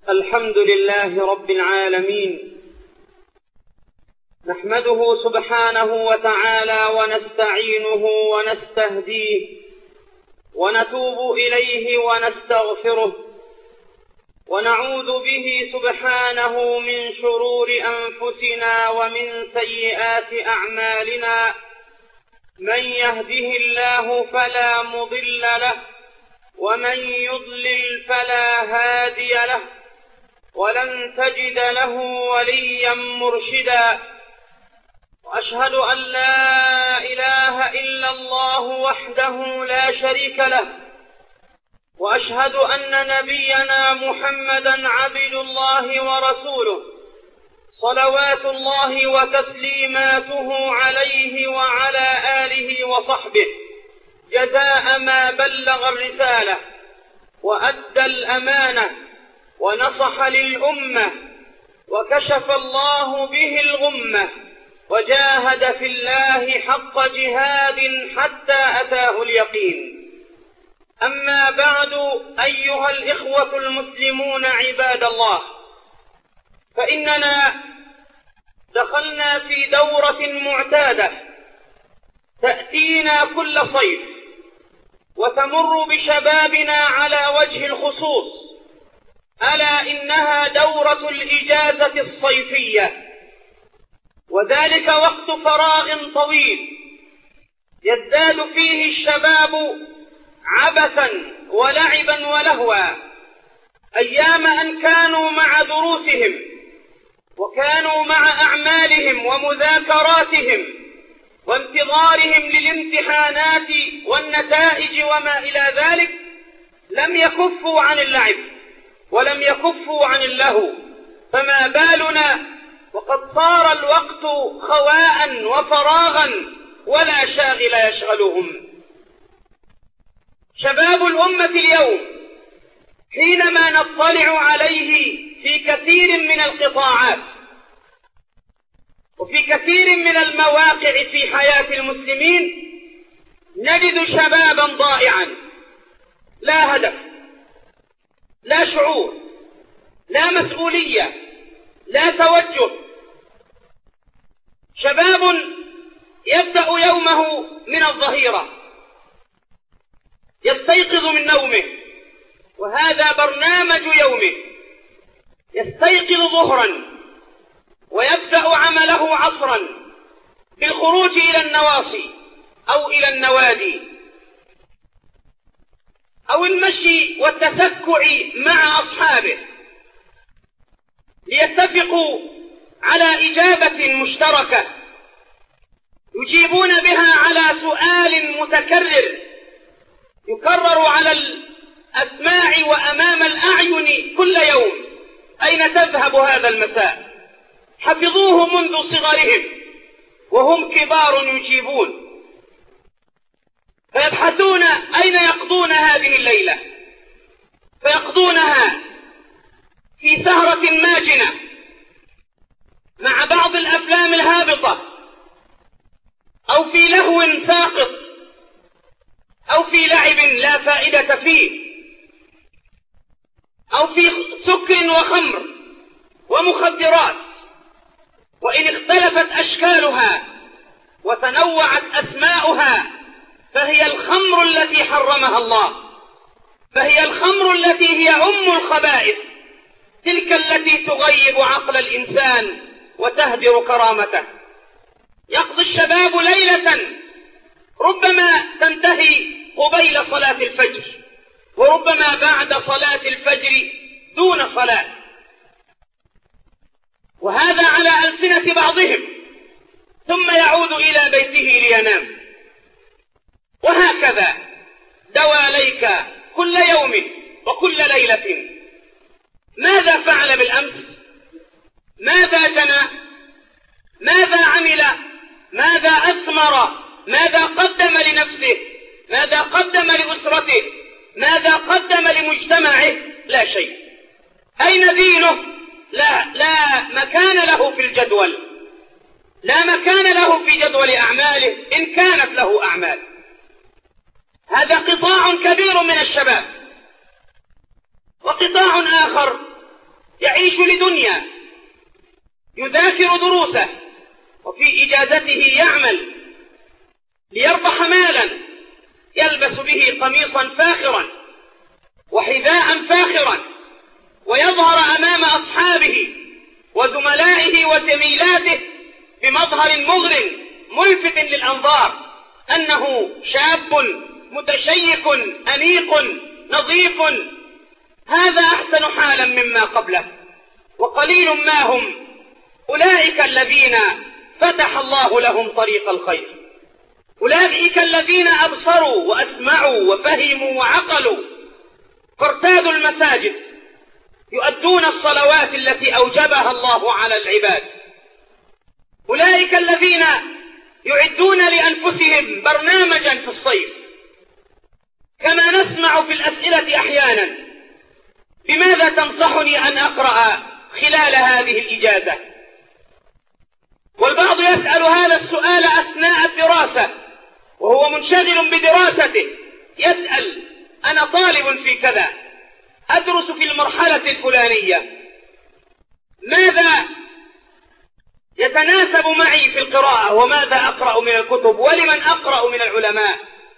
الحمد لله رب العالمين، نحمده سبحانه وتعالى ونستعينه ونستهديه ونتوب إليه ونستغفره، ونعوذ به سبحانه من شرور أنفسنا ومن سيئات أعمالنا. من يهده الله فلا مضل له، ومن يضلل فلا هادي له، ولن تجد له وليا مرشدا. وأشهد أن لا إله إلا الله وحده لا شريك له، وأشهد أن نبينا محمدا عبد الله ورسوله، صلوات الله وتسليماته عليه وعلى آله وصحبه، جزاء ما بلغ الرسالة وأدى الأمانة ونصح للأمة، وكشف الله به الغمة، وجاهد في الله حق جهاد حتى أتاه اليقين. أما بعد، أيها الإخوة المسلمون عباد الله، فإننا دخلنا في دورة معتادة تأتينا كل صيف وتمر بشبابنا على وجه الخصوص، ألا إنها دورة الإجازة الصيفية، وذلك وقت فراغ طويل يزداد فيه الشباب عبثا ولعبا ولهوا، أيام أن كانوا مع دروسهم وكانوا مع أعمالهم ومذاكراتهم وانتظارهم للامتحانات والنتائج وما إلى ذلك، لم يكفوا عن اللعب ولم يكفوا عن اللهو، فما بالنا وقد صار الوقت خواء وفراغا ولا شاغل يشغلهم. شباب الأمة اليوم حينما نطلع عليه في كثير من القطاعات وفي كثير من المواقع في حياة المسلمين، نجد شبابا ضائعا، لا هدف، لا شعور، لا مسؤولية، لا توجه. شباب يبدأ يومه من الظهيرة، يستيقظ من نومه وهذا برنامج يومه، يستيقظ ظهرا ويبدأ عمله عصرا بالخروج إلى النواصي أو إلى النوادي أو المشي والتسكع مع أصحابه، ليتفقوا على إجابة مشتركة يجيبون بها على سؤال متكرر يكرر على الأسماع وأمام الأعين كل يوم: أين تذهب هذا المساء؟ حفظوه منذ صغرهم وهم كبار يجيبون، فيبحثون أين يقضون هذه الليلة، فيقضونها في سهرة ماجنة مع بعض الأفلام الهابطة، أو في لهو ساقط، أو في لعب لا فائدة فيه، أو في سكر وخمر ومخدرات. وإن اختلفت أشكالها وتنوعت أسماؤها فهي الخمر التي حرمها الله، فهي الخمر التي هي أم الخبائث، تلك التي تغيب عقل الإنسان وتهدر كرامته. يقضي الشباب ليلة ربما تنتهي قبيل صلاة الفجر، وربما بعد صلاة الفجر دون صلاة، وهذا على ألسنة بعضهم، ثم يعود إلى بيته لينام. وهكذا دواليك كل يوم وكل ليلة. ماذا فعل بالأمس؟ ماذا جنى؟ ماذا عمل؟ ماذا أثمر؟ ماذا قدم لنفسه؟ ماذا قدم لأسرته؟ ماذا قدم لمجتمعه؟ لا شيء. أين دينه؟ لا مكان له في الجدول، لا مكان له في جدول أعماله إن كانت له أعمال. هذا قطاع كبير من الشباب. وقطاع آخر يعيش لدنيا، يذاكر دروسه، وفي إجازته يعمل ليربح مالا يلبس به قميصا فاخرا وحذاء فاخرا، ويظهر أمام أصحابه وزملائه وزميلاته بمظهر مغر ملفت للأنظار أنه شاب متشيك أنيق نظيف. هذا أحسن حالا مما قبله، وقليل ما هم أولئك الذين فتح الله لهم طريق الخير، أولئك الذين أبصروا وأسمعوا وفهموا وعقلوا فارتادوا المساجد يؤدون الصلوات التي أوجبها الله على العباد، أولئك الذين يعدون لأنفسهم برنامجا في الصيف. كما نسمع في الأسئلة أحيانا: بماذا تنصحني أن أقرأ خلال هذه الإجازة؟ والبعض يسأل هذا السؤال أثناء الدراسة وهو منشغل بدراسته، يسأل: أنا طالب في كذا، أدرس في المرحلة الفلانية، ماذا يتناسب معي في القراءة وماذا أقرأ من الكتب ولمن أقرأ من العلماء؟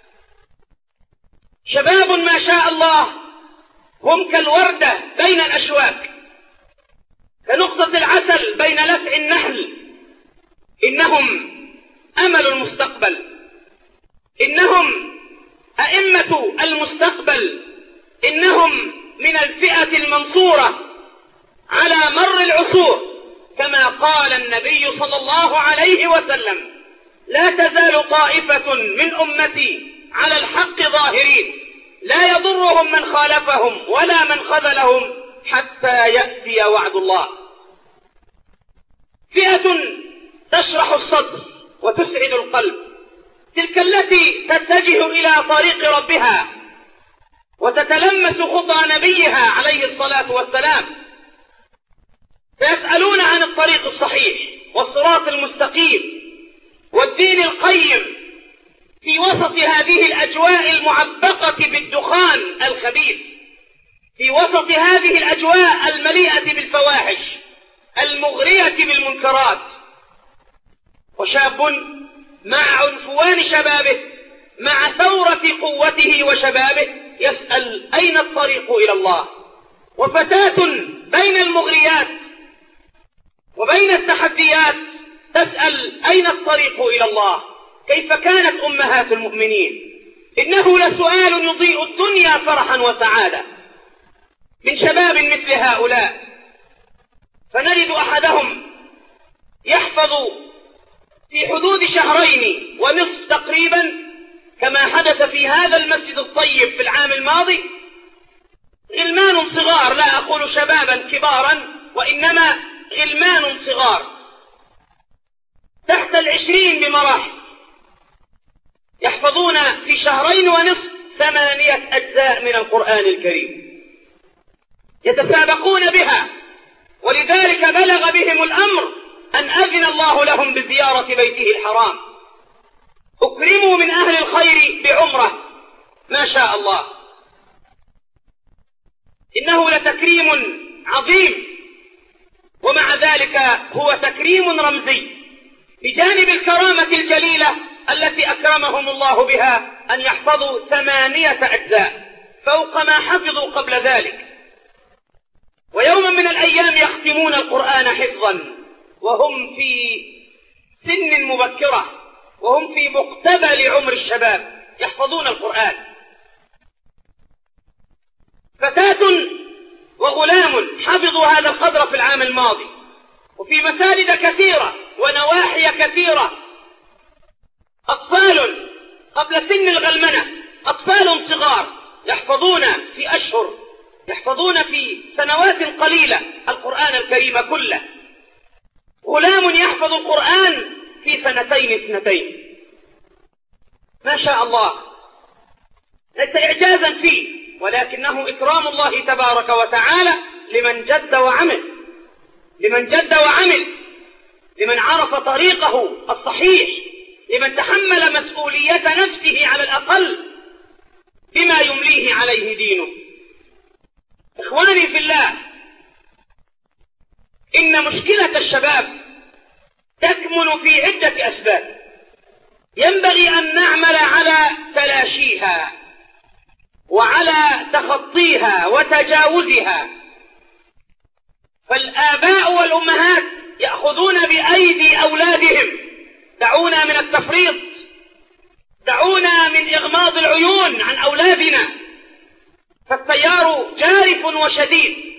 شباب ما شاء الله هم كالوردة بين الأشواك، كنقطة العسل بين لفع النحل. إنهم أمل المستقبل، إنهم أئمة المستقبل، إنهم من الفئة المنصورة على مر العصور، كما قال النبي صلى الله عليه وسلم: لا تزال طائفة من أمتي على الحق ظاهرين لا يضرهم من خالفهم ولا من خذلهم حتى يأتي وعد الله. فئة تشرح الصدر وتسعد القلب، تلك التي تتجه إلى طريق ربها وتتلمس خطى نبيها عليه الصلاة والسلام، فيسألون عن الطريق الصحيح والصراط المستقيم والدين القيم في وسط هذه الأجواء المعبقة بالدخان الخبيث، في وسط هذه الأجواء المليئة بالفواحش المغرية بالمنكرات. وشاب مع عنفوان شبابه، مع ثورة قوته وشبابه، يسأل: أين الطريق إلى الله؟ وفتاة بين المغريات وبين التحديات تسأل: أين الطريق إلى الله؟ كيف كانت أمهات المؤمنين؟ إنه لسؤال يضيء الدنيا فرحا وسعادة من شباب مثل هؤلاء. فنجد أحدهم يحفظ في حدود 2.5 شهر تقريبا، كما حدث في هذا المسجد الطيب في العام الماضي، غلمان صغار، لا أقول شبابا كبارا وإنما غلمان صغار تحت 20 بمراحل، يحفظون في 2.5 شهر 8 أجزاء من القرآن الكريم، يتسابقون بها. ولذلك بلغ بهم الأمر أن أذن الله لهم بزيارة بيته الحرام، أكرموا من أهل الخير بعمرة، ما شاء الله. إنه لتكريم عظيم، ومع ذلك هو تكريم رمزي بجانب الكرامة الجليلة التي أكرمهم الله بها، أن يحفظوا 8 أجزاء فوق ما حفظوا قبل ذلك. ويوما من الأيام يختمون القرآن حفظا وهم في سن مبكرة، وهم في مقتبل عمر الشباب يحفظون القرآن. فتاة وغلام حفظوا هذا القدر في العام الماضي، وفي مساجد كثيرة ونواحي كثيرة. أطفال قبل سن الغلمنة، أطفال صغار يحفظون في أشهر، يحفظون في سنوات قليلة القرآن الكريم كله. غلام يحفظ القرآن في 2 سنين، ما شاء الله، ليس إعجازا فيه، ولكنه إكرام الله تبارك وتعالى لمن جد وعمل، لمن جد وعمل، لمن عرف طريقه الصحيح، لمن تحمل مسؤولية نفسه على الأقل بما يمليه عليه دينه. إخواني في الله، إن مشكلة الشباب تكمن في عدة أسباب ينبغي أن نعمل على تلاشيها وعلى تخطيها وتجاوزها. فالآباء والأمهات يأخذون بأيدي أولادهم: دعونا من التفريط، دعونا من إغماض العيون عن أولادنا، فالتيار جارف وشديد.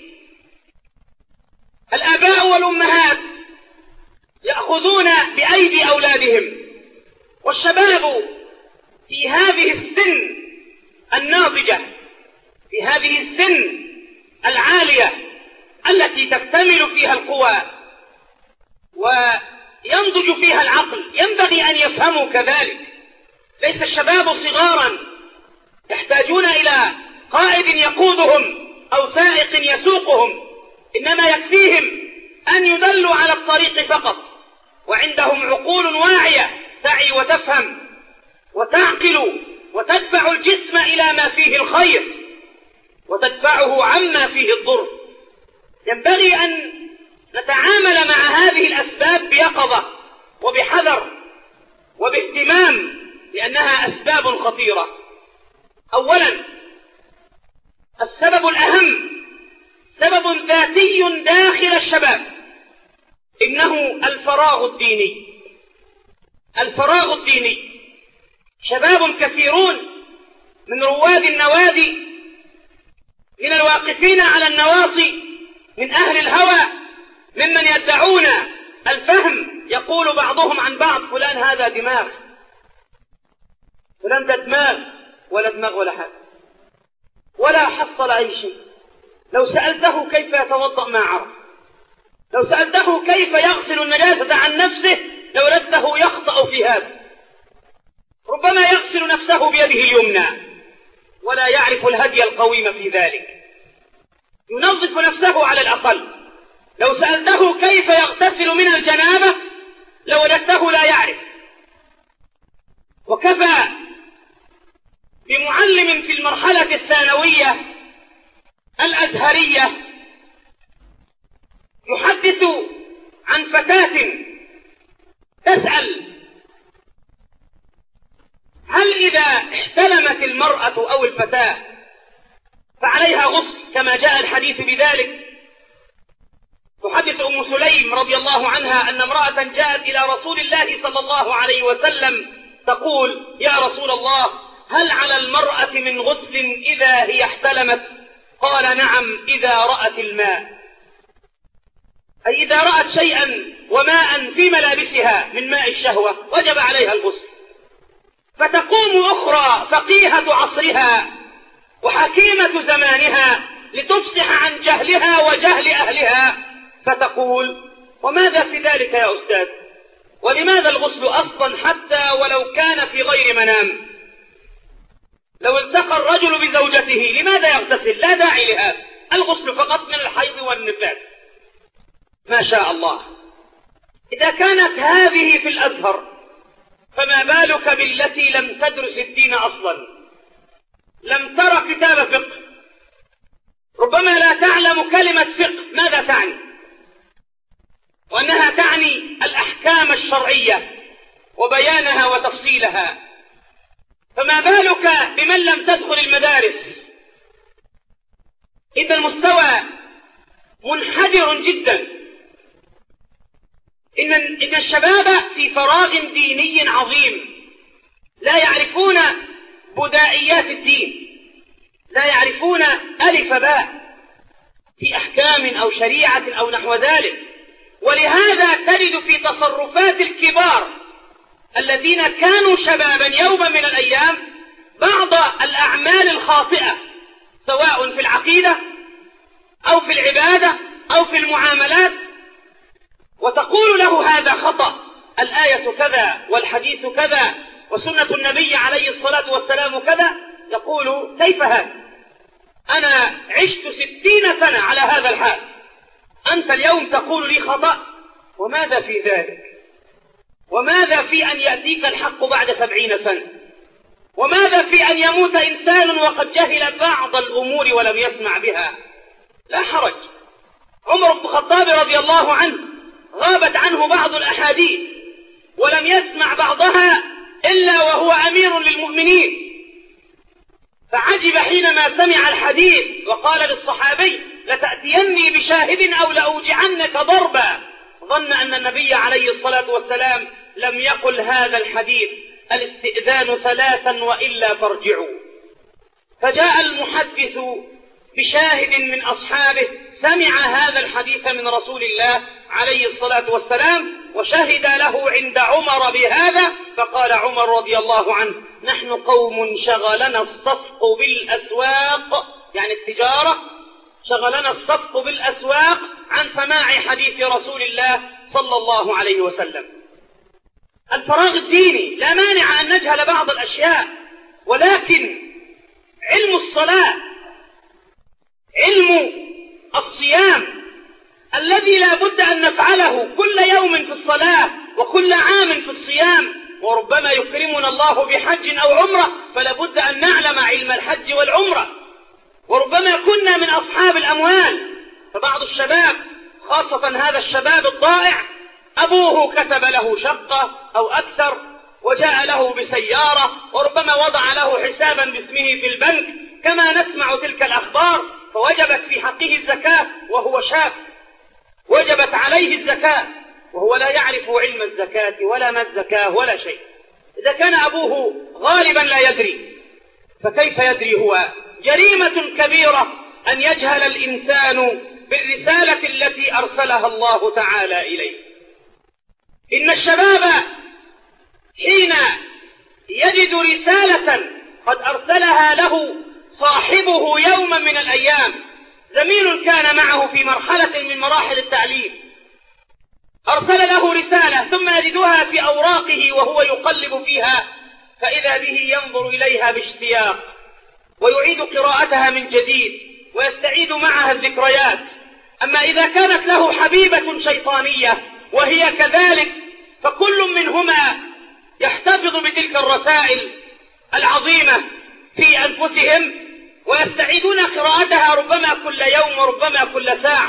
الآباء والأمهات يأخذون بأيدي أولادهم، والشباب في هذه السن الناضجة، في هذه السن العالية التي تكتمل فيها القوى وينضج فيها العقل، ينبغي أن يفهموا كذلك. ليس الشباب صغارا يحتاجون إلى قائد يقودهم أو سائق يسوقهم، إنما يكفيهم أن يدلوا على الطريق فقط، وعندهم عقول واعية تعي وتفهم وتعقل وتدفع الجسم إلى ما فيه الخير وتدفعه عما فيه الضر. ينبغي أن نتعامل مع هذه الأسباب بيقظة وبحذر وباهتمام، لأنها أسباب خطيرة. أولا، السبب الأهم سبب ذاتي داخل الشباب، إنه الفراغ الديني. الفراغ الديني. شباب كثيرون من رواد النوادي، من الواقفين على النواصي، من أهل الهوى، ممن يدعون الفهم، يقول بعضهم عن بعض: فلان هذا دماغ، فلان ده دماغ، ولا دماغ ولا حاجة، ولا حصل أي شيء. لو سألته كيف يتوضأ ما عرف، لو سألته كيف يغسل النجاسة عن نفسه لوجدته يخطأ في هذا. ربما يغسل نفسه بيده اليمنى ولا يعرف الهدي القويم في ذلك، ينظف نفسه على الأقل. لو سألته كيف يغتسل من الجنابة لوجدته لا يعرف. وكفى بمعلم في المرحلة الثانوية الأزهرية يحدث عن فتاة تسأل: هل إذا احتلمت المرأة أو الفتاة فعليها غسل كما جاء الحديث بذلك؟ تحدث أم سليم رضي الله عنها أن امرأة جاءت إلى رسول الله صلى الله عليه وسلم تقول: يا رسول الله، هل على المرأة من غسل إذا هي احتلمت؟ قال: نعم، إذا رأت الماء، أي إذا رأت شيئا وماء في ملابسها من ماء الشهوة وجب عليها الغسل. فتقوم أخرى فقيهة عصرها وحكيمة زمانها لتفصح عن جهلها وجهل أهلها، فتقول: وماذا في ذلك يا أستاذ؟ ولماذا الغسل أصلا حتى ولو كان في غير منام؟ لو التقى الرجل بزوجته لماذا يغتسل؟ لا داعي لهذا، الغسل فقط من الحيض والنفاس. ما شاء الله. إذا كانت هذه في الأزهر فما بالك بالتي لم تدرس الدين أصلا، لم ترى كتاب فقه، ربما لا تعلم كلمة فقه ماذا تعني، وأنها تعني الأحكام الشرعية وبيانها وتفصيلها. فما بالك بمن لم تدخل المدارس؟ إذا المستوى منحدر جدا. إن الشباب في فراغ ديني عظيم، لا يعرفون بدائيات الدين، لا يعرفون ألف باء في أحكام أو شريعة أو نحو ذلك. ولهذا تجد في تصرفات الكبار الذين كانوا شبابا يوما من الأيام بعض الأعمال الخاطئة، سواء في العقيدة أو في العبادة أو في المعاملات، وتقول له: هذا خطأ، الآية كذا والحديث كذا وسنة النبي عليه الصلاة والسلام كذا. يقول: كيف هذا؟ أنا عشت 60 سنة على هذا الحال، أنت اليوم تقول لي خطأ؟ وماذا في ذلك؟ وماذا في أن يأتيك الحق بعد 70 سنة؟ وماذا في أن يموت إنسان وقد جهل بعض الأمور ولم يسمع بها؟ لا حرج. عمر بن الخطاب رضي رضي الله عنه غابت عنه بعض الأحاديث ولم يسمع بعضها إلا وهو أمير للمؤمنين، فعجب حينما سمع الحديث وقال للصحابي: لتأتيني بشاهد أو لأوجعنك ضربا. ظن أن النبي عليه الصلاة والسلام لم يقل هذا الحديث: الاستئذان 3 وإلا فارجعوا. فجاء المحدث بشاهد من أصحابه سمع هذا الحديث من رسول الله عليه الصلاة والسلام وشهد له عند عمر بهذا، فقال عمر رضي الله عنه: نحن قوم شغلنا الصفق بالأسواق، يعني التجارة، شغلنا الصفق بالأسواق عن سماع حديث رسول الله صلى الله عليه وسلم. الفراغ الديني لا مانع أن نجهل بعض الأشياء، ولكن علم الصلاة، علم الصيام الذي لا بد أن نفعله كل يوم في الصلاة وكل عام في الصيام، وربما يكرمنا الله بحج أو عمرة فلا بد أن نعلم علم الحج والعمرة. وربما كنا من أصحاب الأموال، فبعض الشباب خاصة هذا الشباب الضائع أبوه كتب له شقة أو أكثر وجاء له بسيارة، وربما وضع له حسابا باسمه في البنك كما نسمع تلك الأخبار، فوجبت في حقه الزكاة وهو شاب، وجبت عليه الزكاة وهو لا يعرف علم الزكاة ولا ما الزكاة ولا شيء. إذا كان أبوه غالبا لا يدري فكيف يدري هو؟ جريمة كبيرة أن يجهل الإنسان بالرسالة التي أرسلها الله تعالى إليه. إن الشباب حين يجد رسالة قد أرسلها له صاحبه يوما من الأيام، زميل كان معه في مرحلة من مراحل التعليم، أرسل له رسالة ثم يجدها في أوراقه وهو يقلب فيها، فإذا به ينظر إليها باشتياق ويعيد قراءتها من جديد ويستعيد معها الذكريات. أما إذا كانت له حبيبة شيطانية وهي كذلك، فكل منهما يحتفظ بتلك الرسائل العظيمة في أنفسهم ويستعيدون قراءتها ربما كل يوم وربما كل ساعة،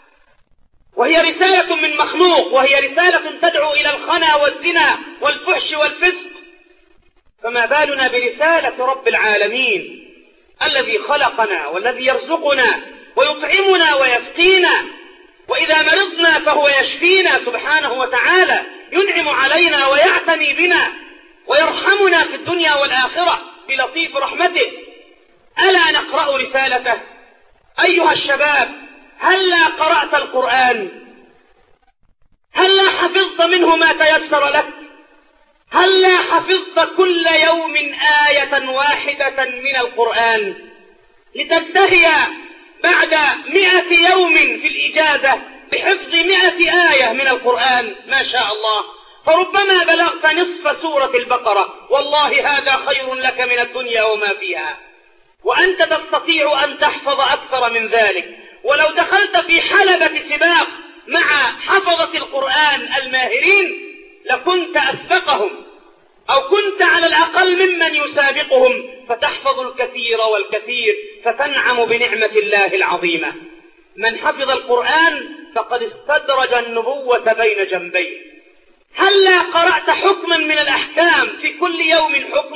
وهي رسالة من مخلوق، وهي رسالة تدعو إلى الخنا والزنا والفحش والفسق. فما بالنا برسالة رب العالمين الذي خلقنا والذي يرزقنا ويطعمنا ويسقينا، وإذا مرضنا فهو يشفينا سبحانه وتعالى، ينعم علينا ويعتني بنا ويرحمنا في الدنيا والآخرة بلطيف رحمته. ألا نقرأ رسالته؟ أيها الشباب، هلا قرأت القرآن؟ هلا حفظت منه ما تيسر لك؟ هلا حفظت كل يوم آية واحدة من القرآن لتنتهي بعد 100 يوم في الإجازة بحفظ 100 آية من القرآن؟ ما شاء الله، فربما بلغت نصف سورة البقرة، والله هذا خير لك من الدنيا وما فيها، وأنت تستطيع أن تحفظ أكثر من ذلك. ولو دخلت في حلبة سباق مع حفظة القرآن الماهرين لكنت أسبقهم، أو كنت على الأقل ممن يسابقهم، فتحفظ الكثير والكثير فتنعم بنعمة الله العظيمة. من حفظ القرآن فقد استدرج النبوة بين جنبيه. هلا قرأت حكما من الأحكام في كل يوم حكم،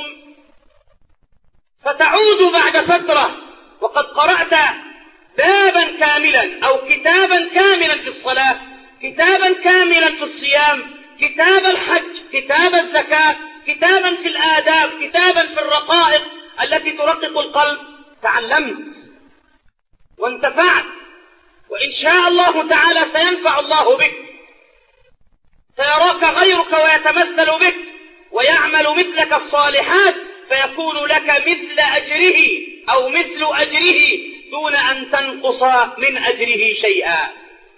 فتعود بعد فترة وقد قرأت بابا كاملا أو كتابا كاملا في الصلاة، كتابا كاملا في الصيام، كتاب الحج، كتاب الزكاة، كتابا في الآداب، كتابا في الرقائق التي ترقق القلب. تعلمت وانتفعت، وإن شاء الله تعالى سينفع الله بك، سيراك غيرك ويتمثل بك ويعمل مثلك الصالحات، فيكون لك مثل أجره أو مثل أجره دون أن تنقص من أجره شيئا.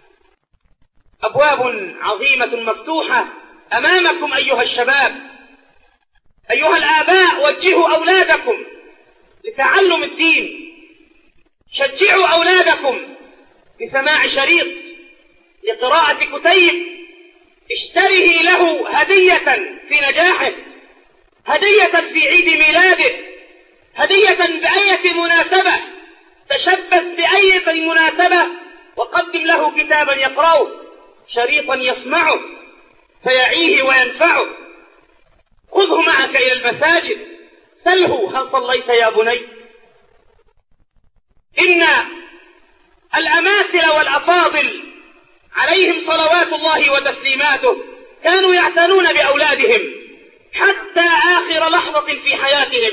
أبواب عظيمة مفتوحة أمامكم أيها الشباب. أيها الآباء، وجهوا أولادكم لتعلم الدين، شجعوا أولادكم بسماع شريط، لقراءة كتيب، اشتره له هدية في نجاحه، هدية في عيد ميلاده، هدية بأية مناسبة، تشبث بأية مناسبة وقدم له كتابا يقرأه. شريطا يسمعه فيعيه وينفعه. خذه معك إلى المساجد، سله هل صليت يا بني؟ إن الأماثل والأفاضل عليهم صلوات الله وتسليماته كانوا يعتنون بأولادهم حتى آخر لحظة في حياتهم،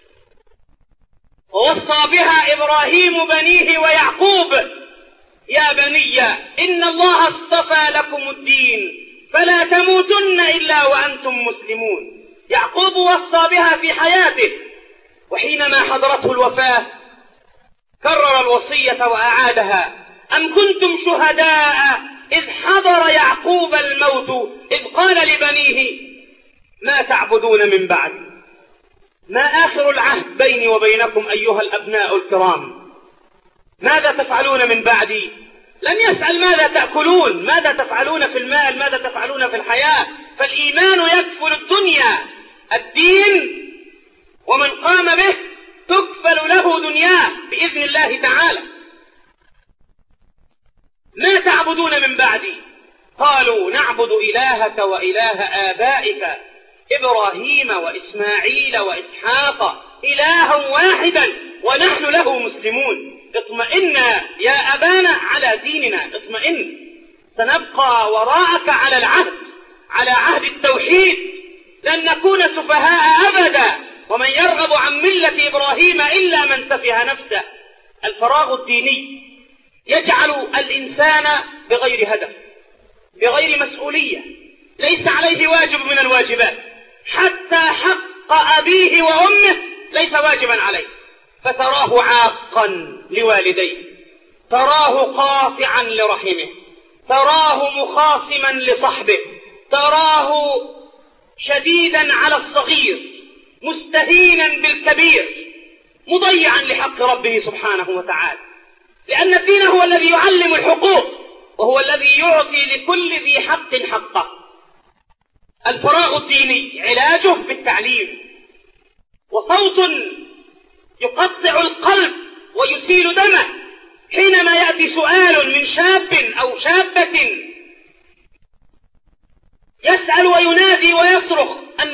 ووصى بها إبراهيم بنيه ويعقوب: يا بني إن الله اصطفى لكم الدين فلا تموتن إلا وأنتم مسلمون. يعقوب وصى بها في حياته، وحينما حضرته الوفاة كرر الوصية وأعادها: أم كنتم شهداء إذ حضر يعقوب الموت إذ قال لبنيه ما تعبدون من بعد. ما آخر العهد بيني وبينكم أيها الأبناء الكرام؟ ماذا تفعلون من بعدي؟ لم يسأل ماذا تأكلون، ماذا تفعلون في المال، ماذا تفعلون في الحياة. فالإيمان يكفل الدنيا، الدين ومن قام به تكفل له دنياه بإذن الله تعالى. ما تعبدون من بعدي؟ قالوا نعبد إلهك وإله آبائك إبراهيم وإسماعيل وإسحاق إلها واحدا ونحن له مسلمون. اطمئن يا أبانا على ديننا، اطمئن، سنبقى وراءك على العهد، على عهد التوحيد، لن نكون سفهاء أبدا. ومن يرغب عن ملة إبراهيم إلا من سفه نفسه. الفراغ الديني يجعل الإنسان بغير هدف، بغير مسؤولية، ليس عليه واجب من الواجبات، حتى حق أبيه وأمه ليس واجبا عليه، فتراه عاقا لوالديه، تراه قاطعا لرحمه، تراه مخاصما لصحبه، تراه شديدا على الصغير، مستهينا بالكبير، مضيعا لحق ربه سبحانه وتعالى. لأن الدين هو الذي يعلم الحقوق، وهو الذي يعطي لكل ذي حق حقه. الفراغ الديني علاجه بالتعليم، وصوت يقطع القلب ويسيل دمه حينما يأتي سؤال من شاب أو شابة يسأل وينادي ويصرخ أن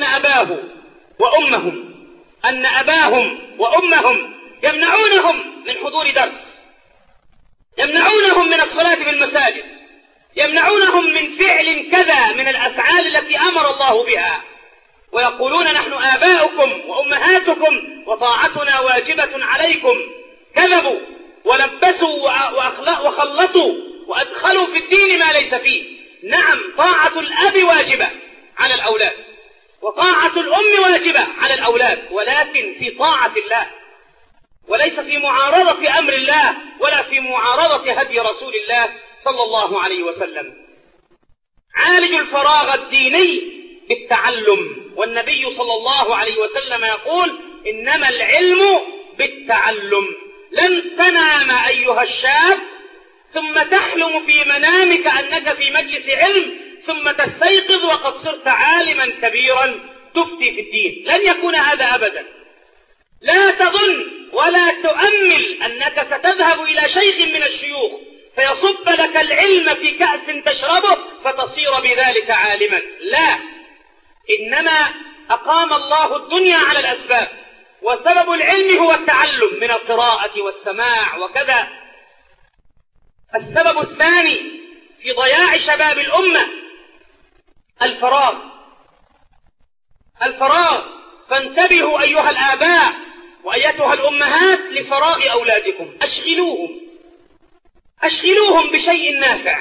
أباهم وأمهم يمنعونهم من حضور درس، يمنعونهم من الصلاة في المساجد، يمنعونهم من فعل كذا من الأفعال التي أمر الله بها، ويقولون نحن آباؤكم وأمهاتكم وطاعتنا واجبة عليكم. كذبوا ولبسوا وخلطوا وأدخلوا في الدين ما ليس فيه. نعم، طاعة الأب واجبة على الأولاد، وطاعة الأم واجبة على الأولاد، ولكن في طاعة الله، وليس في معارضة أمر الله ولا في معارضة هدي رسول الله صلى الله عليه وسلم. عالج الفراغ الديني بالتعلم، والنبي صلى الله عليه وسلم يقول إنما العلم بالتعلم. لن تنام أيها الشاب ثم تحلم في منامك أنك في مجلس علم ثم تستيقظ وقد صرت عالما كبيرا تفتي في الدين، لن يكون هذا أبدا. لا تظن ولا تؤمل أنك ستذهب إلى شيخ من الشيوخ فيصب لك العلم في كأس تشربه فتصير بذلك عالما، لا، إنما أقام الله الدنيا على الأسباب، وسبب العلم هو التعلم من القراءة والسماع وكذا. السبب الثاني في ضياع شباب الأمة الفراغ، فانتبهوا أيها الآباء وأيتها الأمهات لفراغ أولادكم، أشغلوهم بشيء نافع.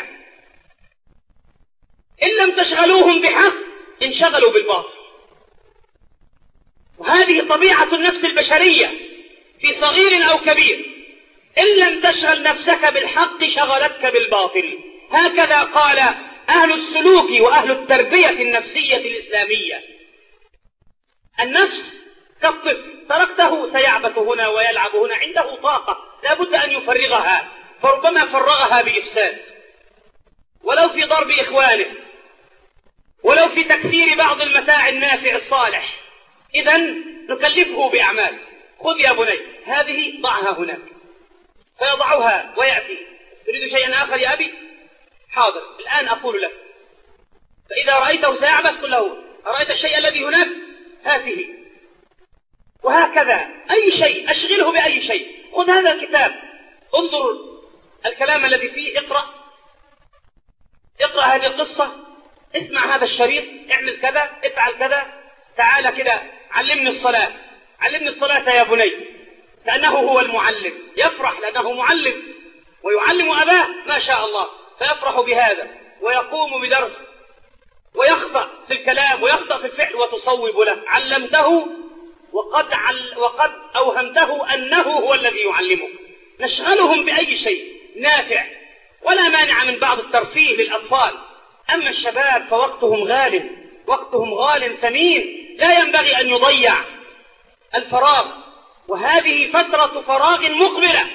إن لم تشغلوهم بحق انشغلوا بالباطل، وهذه طبيعة النفس البشرية في صغير أو كبير. إن لم تشغل نفسك بالحق شغلتك بالباطل. هكذا قال أهل السلوك وأهل التربية النفسية الإسلامية. النفس كالطفل، تركته سيعبث هنا ويلعب هنا، عنده طاقة لا بد أن يفرغها، فربما فرغها بإفساد، ولو في ضرب إخوانه، ولو في تكسير بعض المتاع النافع الصالح. إذن نكلفه بأعمال. خذ يا بني هذه ضعها هناك، فيضعها ويأتي: تريد شيئا آخر يا أبي؟ حاضر الآن أقول لك. فإذا رأيته سيعبث قل له أرأيت الشيء الذي هناك؟ هاته. وهكذا أي شيء أشغله بأي شيء. خذ هذا الكتاب، انظر الكلام الذي فيه، اقرأ هذه القصة، اسمع هذا الشريط، اعمل كذا، افعل كذا، تعال كده علمني الصلاة، علمني الصلاة يا بني، لأنه هو المعلم، يفرح لأنه معلم ويعلم أباه ما شاء الله، فيفرح بهذا ويقوم بدرس ويخطأ في الكلام ويخطأ في الفعل وتصوب له. علمته وقد أوهمته أنه هو الذي يعلمه. نشغلهم بأي شيء نافع، ولا مانع من بعض الترفيه للأطفال. أما الشباب فوقتهم غال، وقتهم غال ثمين، لا ينبغي أن يضيع. الفراغ، وهذه فترة فراغ مقبلة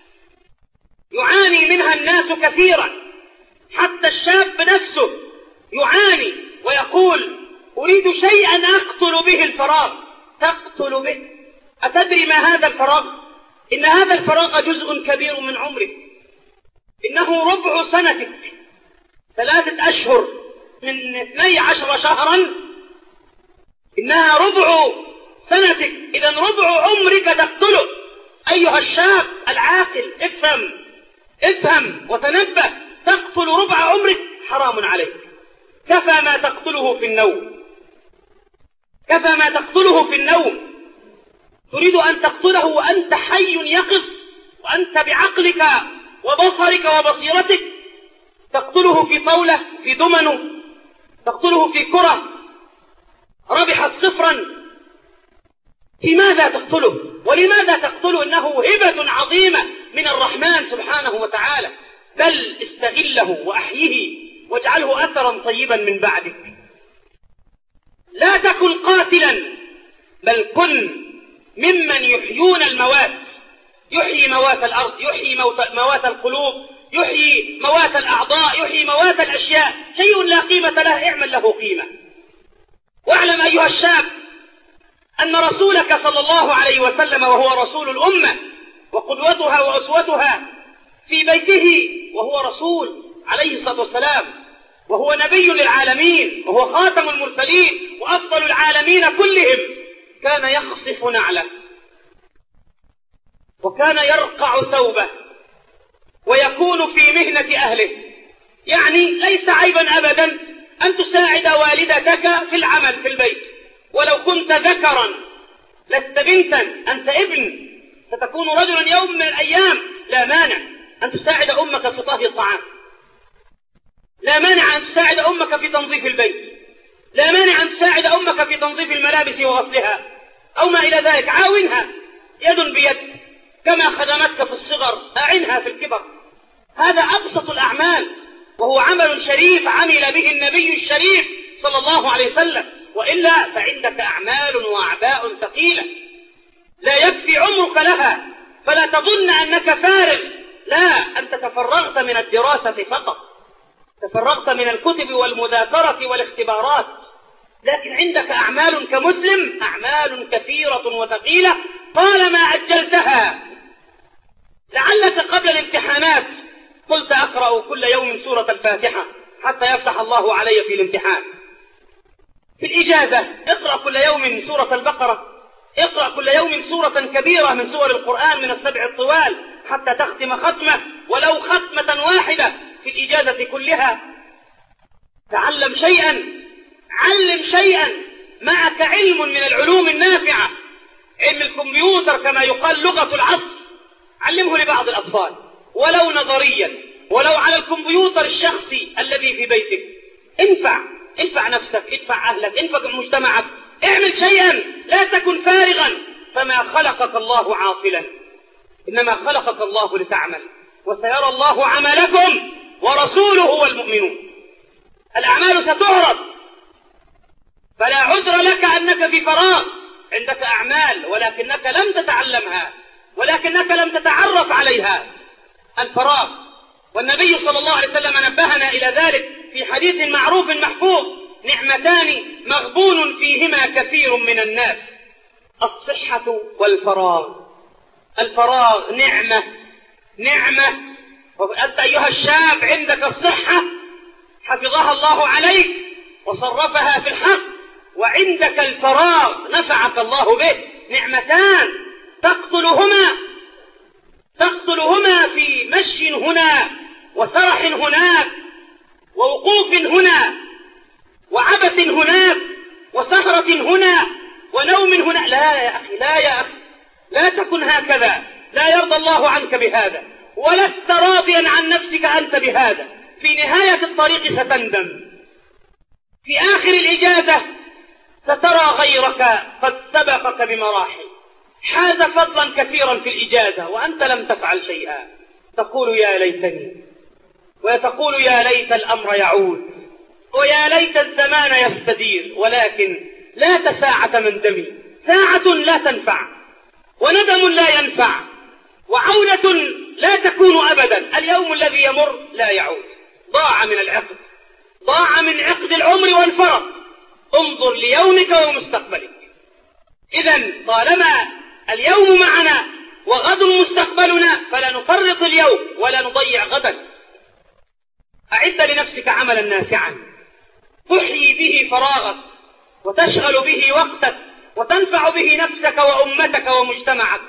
يعاني منها الناس كثيرا، حتى الشاب نفسه يعاني ويقول أريد شيئا أقتل به الفراغ. تقتل به؟ أتدري ما هذا الفراغ؟ إن هذا الفراغ جزء كبير من عمرك، إنه ربع سنتك، 3 أشهر من 12 شهرا، إنها ربع سنتك، إذن ربع عمرك تقتله. أيها الشاب العاقل افهم وتنبه، تقتل ربع عمرك، حرام عليك. كفى ما تقتله في النوم، كفى ما تقتله في النوم. تريد أن تقتله وأنت حي يقظ، وأنت بعقلك وبصرك وبصيرتك، تقتله في طاولة، في دمنه، تقتله في كرة ربحت صفرا. في ماذا تقتله؟ ولماذا تقتله؟ إنه هبة عظيمة من الرحمن سبحانه وتعالى. بل استغله وأحيه واجعله أثرا طيبا من بعدك. لا تكن قاتلا، بل كن ممن يحيون الموات، يحيي موات الأرض، يحيي موات القلوب، يحيي موات الأعضاء، يحيي موات الأشياء. شيء لا قيمة له اعمل له قيمة. واعلم أيها الشاب أن رسولك صلى الله عليه وسلم، وهو رسول الأمة وقدوتها وأسوتها في بيته، وهو رسول عليه الصلاة والسلام، وهو نبي للعالمين، وهو خاتم المرسلين وأفضل العالمين كلهم، كان يخصف نعله، وكان يرقع ثوبه، ويكون في مهنة أهله. يعني ليس عيبا أبدا أن تساعد والدتك في العمل في البيت، ولو كنت ذكرا لست بنتا، أنت ابن، ستكون رجلا يوم من الأيام، لا مانع أن تساعد أمك في طهي الطعام، لا مانع أن تساعد أمك في تنظيف البيت، لا مانع أن تساعد أمك في تنظيف الملابس وغسلها أو ما إلى ذلك. عاونها يد بيد، كما خدمتك في الصغر أعنها في الكبر. هذا أبسط الأعمال، وهو عمل شريف عمل به النبي الشريف صلى الله عليه وسلم. وإلا فعندك أعمال وأعباء ثقيلة لا يكفي عمرك لها، فلا تظن أنك فارغ، لا، أنت تفرغت من الدراسة فقط، تفرغت من الكتب والمذاكرة والاختبارات، لكن عندك أعمال كمسلم، أعمال كثيرة وثقيلة طالما أجلتها. لعلك قبل الامتحانات قلت أقرأ كل يوم سورة الفاتحة حتى يفتح الله علي في الامتحان. في الإجازة اقرأ كل يوم سورة البقرة، اقرأ كل يوم سورة كبيرة من سور القرآن من 7 الطوال حتى تختم ختمة، ولو ختمة واحدة في الإجازة كلها. تعلم شيئا، علم شيئا، معك علم من العلوم النافعة، علم الكمبيوتر كما يقال لغة العصر، علمه لبعض الأطفال ولو نظريا، ولو على الكمبيوتر الشخصي الذي في بيتك. انفع نفسك، انفع أهلك، انفع مجتمعك، اعمل شيئا، لا تكن فارغا. فما خلقك الله عاطلا، إنما خلقك الله لتعمل، وسيرى الله عملكم ورسوله والمؤمنون. الأعمال ستعرض، فلا عذر لك أنك في فراغ، عندك أعمال ولكنك لم تتعلمها، ولكنك لم تتعرف عليها. الفراغ، والنبي صلى الله عليه وسلم نبهنا إلى ذلك في حديث معروف محفوظ: نعمتان مغبون فيهما كثير من الناس، الصحة والفراغ. الفراغ نعمة، وأنت أيها الشاب عندك الصحة حفظها الله عليك وصرفها في الحق، وعندك الفراغ نفعك الله به، نعمتان تقتلهما في مشي هنا وسرح هناك ووقوف هنا وعبث هناك وسهرة هنا ونوم هنا. لا يا أخي، لا يا أخي، لا تكن هكذا، لا يرضى الله عنك بهذا، ولست راضيا عن نفسك أنت بهذا. في نهاية الطريق ستندم، في آخر الإجازة سترى غيرك قد سبقك بمراحل، حاز فضلا كثيرا في الإجازة وأنت لم تفعل شيئا، تقول يا ليتني، وتقول يا ليت الأمر يعود، ويا ليت الزمان يستدير. ولكن لا تساعة من دمي، ساعة لا تنفع، وندم لا ينفع، وعودة لا تكون أبدا. اليوم الذي يمر لا يعود، ضاع من العقد، ضاع من عقد العمر وانفرط. انظر ليومك ومستقبلك. إذن طالما اليوم معنا وغد مستقبلنا فلا نفرط اليوم ولا نضيع غدا. أعد لنفسك عملا نافعا تحيي به فراغك وتشغل به وقتك وتنفع به نفسك وأمتك ومجتمعك.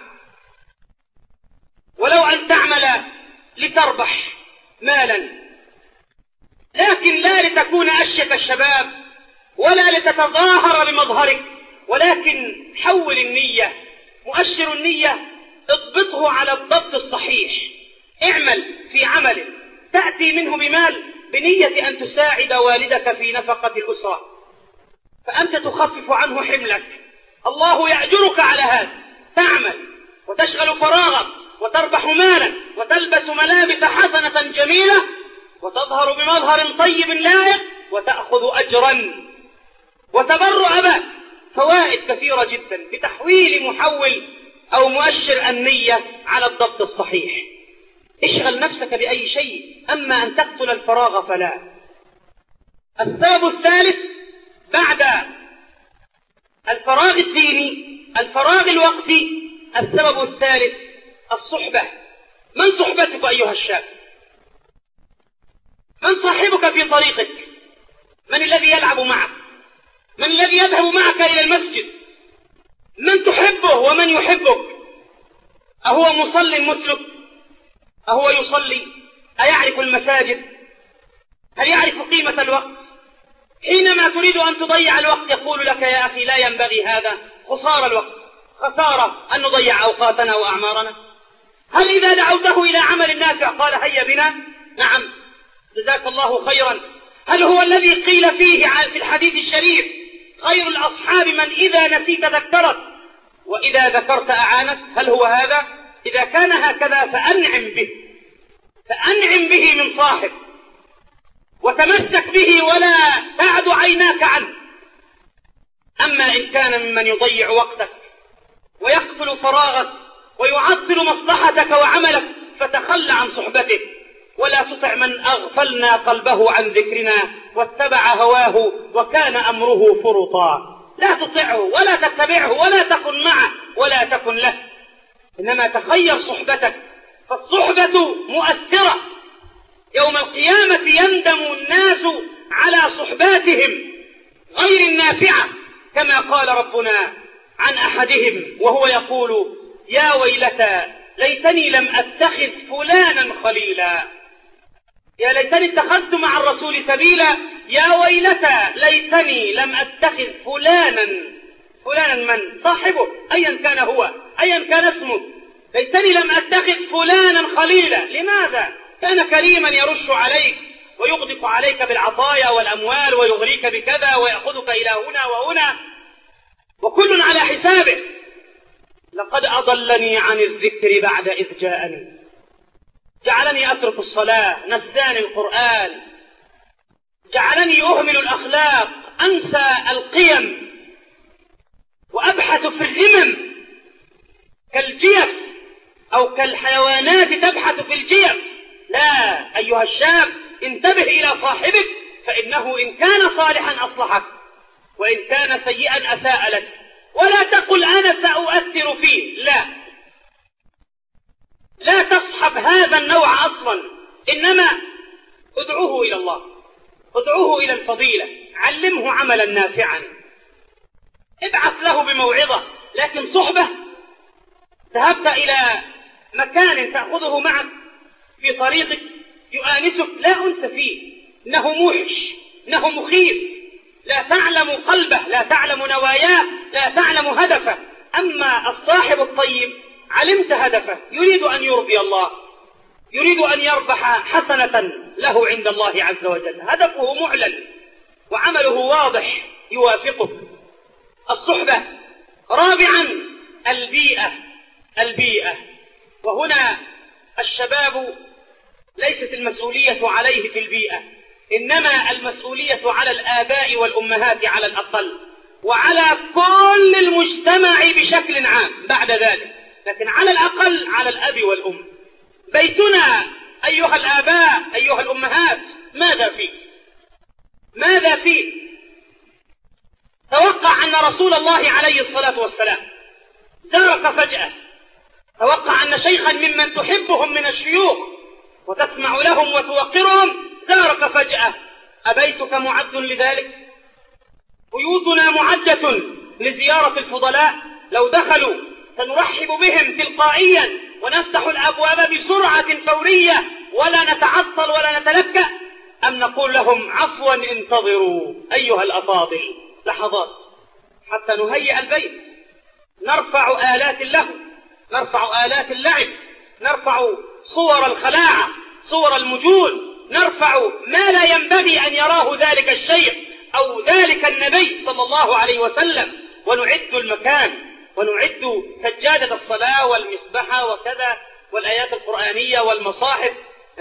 ولو أن تعمل لتربح مالا، لكن لا لتكون أشيك الشباب ولا لتتظاهر بمظهرك، ولكن حول النية، مؤشر النية اضبطه على الضبط الصحيح. اعمل في عمل تأتي منه بمال بنية أن تساعد والدك في نفقة الأسرة، فأنت تخفف عنه حملك، الله يأجرك على هذا. تعمل وتشغل فراغك وتربح مالا وتلبس ملابس حسنة جميلة وتظهر بمظهر طيب لائق وتأخذ أجرا وتبرع به. فوائد كثيرة جدا بتحويل محول أو مؤشر النية على الضبط الصحيح. اشغل نفسك بأي شيء، أما أن تقتل الفراغ فلا. السبب الثالث بعد الفراغ الديني، الفراغ الوقتي، السبب الثالث الصحبة. من صحبتك أيها الشاب؟ من صاحبك في طريقك؟ من الذي يلعب معك؟ من الذي يذهب معك إلى المسجد؟ من تحبه ومن يحبك؟ أهو مصلي مثلك؟ أهو يصلي؟ أيعرف المساجد؟ هل يعرف قيمة الوقت؟ حينما تريد أن تضيع الوقت يقول لك يا أخي لا ينبغي هذا، خسارة الوقت، خسارة أن نضيع أوقاتنا وأعمارنا. هل إذا دعوته إلى عمل نافع قال هيا بنا؟ نعم، جزاك الله خيرا. هل هو الذي قيل فيه في الحديث الشريف خير الأصحاب من إذا نسيت ذكرك وإذا ذكرت أعانك؟ هل هو هذا؟ إذا كان هكذا فأنعم به من صاحب وتمسك به ولا تعد عيناك عنه. أما إن كان ممن يضيع وقتك ويقتل فراغك ويعطل مصلحتك وعملك فتخل عن صحبته، ولا تطع من أغفلنا قلبه عن ذكرنا واتبع هواه وكان أمره فرطا. لا تطعه ولا تتبعه ولا تكن معه ولا تكن له، إنما تخير صحبتك، فالصحبة مؤثرة. يوم القيامة يندم الناس على صحباتهم غير النافعة، كما قال ربنا عن أحدهم وهو يقول يا ويلتى ليتني لم أتخذ فلانا خليلا، يا ليتني اتخذت مع الرسول سبيلا، يا ويلتى ليتني لم أتخذ فلانا من صاحبه أيا كان هو أيا كان اسمه، ليتني لم أتخذ فلانا خليلا. لماذا؟ كان كريما يرش عليك ويغدق عليك بالعطايا والأموال ويغريك بكذا ويأخذك إلى هنا وهنا وكل على حسابه. لقد أضلني عن الذكر بعد إذ جاءني، جعلني أترك الصلاة، نساني القرآن، جعلني أهمل الأخلاق، أنسى القيم وأبحث في الرمم كالجيف أو كالحيوانات تبحث في الجيف. لا أيها الشاب، انتبه إلى صاحبك، فإنه إن كان صالحا أصلحك وإن كان سيئا أساء لك. ولا تقل أنا سأؤثر فيه، لا تصحب هذا النوع أصلا، إنما ادعوه إلى الله، ادعوه إلى الفضيلة، علمه عملا نافعا، ابعث له بموعظة. لكن صحبة ذهبت إلى مكان تأخذه معك في طريقك يؤانسك، لا أنت فيه، إنه موحش، إنه مخيف، لا تعلم قلبه، لا تعلم نواياه، لا تعلم هدفه. أما الصاحب الطيب علمت هدفه، يريد أن يرضي الله، يريد أن يربح حسنة له عند الله عز وجل، هدفه معلن وعمله واضح يوافقه. الصحبة. رابعا البيئة. وهنا الشباب ليست المسؤولية عليه في البيئة، إنما المسؤولية على الآباء والأمهات على الأقل، وعلى كل المجتمع بشكل عام بعد ذلك، لكن على الأقل على الأب والأم. بيتنا أيها الآباء أيها الأمهات ماذا فيه؟ توقع أن رسول الله عليه الصلاة والسلام زارك فجأة، توقع أن شيخا ممن تحبهم من الشيوخ وتسمع لهم وتوقرهم زارك فجأة، أبيتك معد لذلك؟ بيوتنا معدة لزيارة الفضلاء، لو دخلوا سنرحب بهم تلقائيا ونفتح الأبواب بسرعة فورية ولا نتعطل ولا نتلكأ، أم نقول لهم عفوا انتظروا أيها الأفاضل لحظات حتى نهيئ البيت، نرفع آلات اللهو، نرفع آلات اللعب، نرفع صور الخلاعة، صور المجون، نرفع ما لا ينبغي أن يراه ذلك الشيخ أو ذلك النبي صلى الله عليه وسلم، ونعد المكان ونعد سجادة الصلاة والمسبحة وكذا والآيات القرآنية والمصاحف.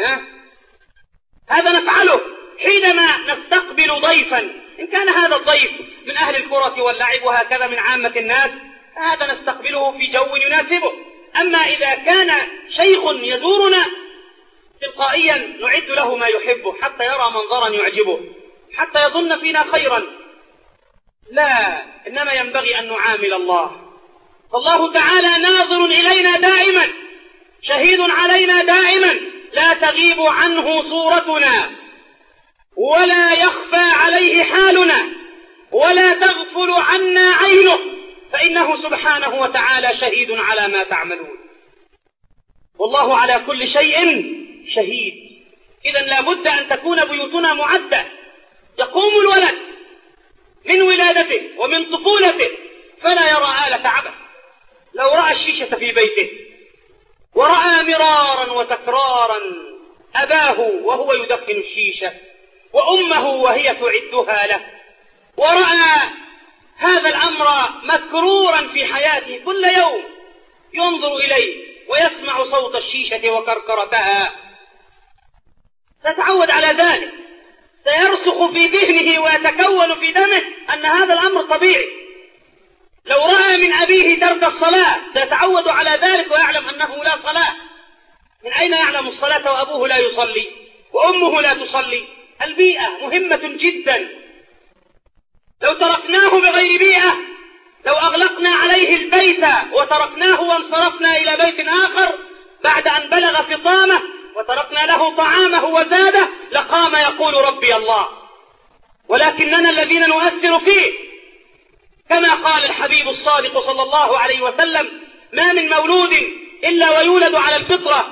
هذا نفعله حينما نستقبل ضيفا، إن كان هذا الضيف من أهل الكرة واللعب وهكذا من عامة الناس، هذا نستقبله في جو يناسبه. أما إذا كان شيخ يزورنا تلقائيا نعد له ما يحبه حتى يرى منظرا يعجبه، حتى يظن فينا خيرا. لا، إنما ينبغي أن نعامل الله، فالله تعالى ناظر إلينا دائما، شهيد علينا دائما، لا تغيب عنه صورتنا ولا يخفى عليه حالنا ولا تغفل عنا عينه، فإنه سبحانه وتعالى شهيد على ما تعملون، والله على كل شيء شهيد. إذن لا بد أن تكون بيوتنا معدة، يقوم الولد من ولادته ومن طفولته فلا يرى آلة عبث. لو رأى الشيشة في بيته ورأى مرارا وتكرارا أباه وهو يدخن الشيشة وأمه وهي تعدها له، ورأى هذا الأمر مكرورا في حياته كل يوم ينظر إليه ويسمع صوت الشيشة وكركرتها، سيتعود على ذلك، سيرسخ في ذهنه ويتكون في دمه أن هذا الأمر طبيعي. لو رأى من أبيه ترك الصلاة سيتعود على ذلك ويعلم أنه لا صلاة. من أين يعلم الصلاة وأبوه لا يصلي وأمه لا تصلي؟ البيئة مهمة جدا. لو تركناه بغير بيئة، لو أغلقنا عليه البيت وتركناه وانصرفنا إلى بيت آخر بعد أن بلغ فطامه وتركنا له طعامه وزاده لقام يقول ربي الله، ولكننا الذين نؤثر فيه. كما قال الحبيب الصادق صلى الله عليه وسلم: ما من مولود إلا ويولد على الفطرة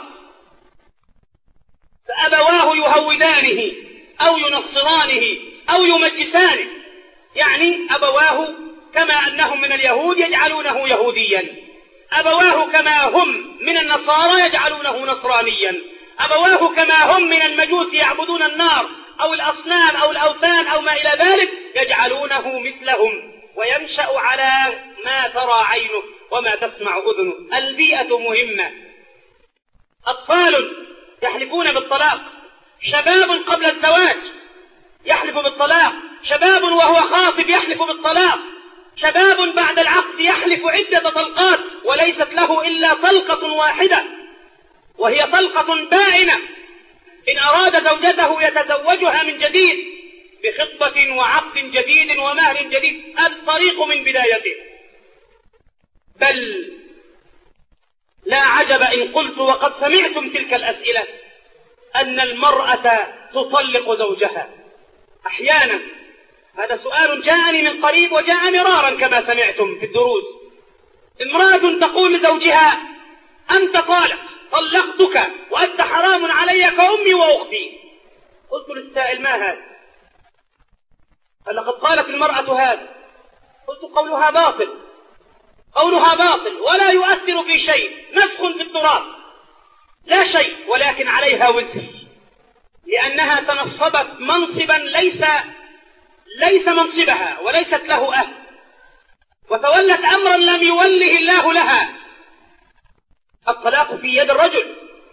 فأبواه يهودانه أو ينصرانه أو يمجسانه، يعني أبواه كما أنهم من اليهود يجعلونه يهوديا، أبواه كما هم من النصارى يجعلونه نصرانيا، أبواه كما هم من المجوس يعبدون النار أو الأصنام أو الأوثان أو ما إلى ذلك يجعلونه مثلهم، وينشأ على ما ترى عينه وما تسمع أذنه. البيئة مهمة. أطفال يحلفون بالطلاق، شباب قبل الزواج يحلف بالطلاق، شباب وهو خاطب يحلف بالطلاق، شباب بعد العقد يحلف عدة طلقات وليست له إلا طلقة واحدة وهي طلقة بائنة. إن أراد زوجته يتزوجها من جديد بخطبة وعقد جديد ومهر جديد، الطريق من بدايته. بل لا عجب إن قلت وقد سمعتم تلك الأسئلة: أن المرأة تطلق زوجها أحيانا؟ هذا سؤال جاءني من قريب وجاء مرارا كما سمعتم في الدروس. امرأة تقول لزوجها: أنت طالق، طلقتك وأنت حرام علي كأمي وأختي. قلت للسائل: ما هذا؟ قال: لقد قالت المرأة هذا. قلت: قولها باطل، قولها باطل ولا يؤثر في شيء، نفخ في التراب لا شيء، ولكن عليها وزر، لأنها تنصبت منصبا ليس منصبها وليست له أهل، وتولت أمرا لم يوله الله لها. الطلاق في يد الرجل،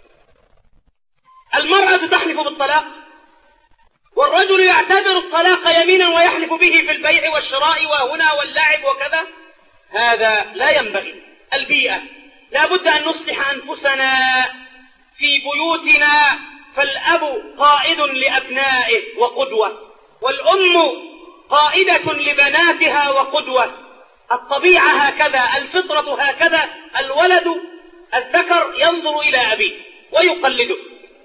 المرأة تحلف بالطلاق، والرجل يعتبر الطلاق يمينا ويحلف به في البيع والشراء وهنا واللعب وكذا. هذا لا ينبغي. البيئة لا بد أن نصلح أنفسنا في بيوتنا، فالأب قائد لأبنائه وقدوة، والأم قائدة لبناتها وقدوة. الطبيعة هكذا، الفطرة هكذا. الولد الذكر ينظر إلى أبيه ويقلده،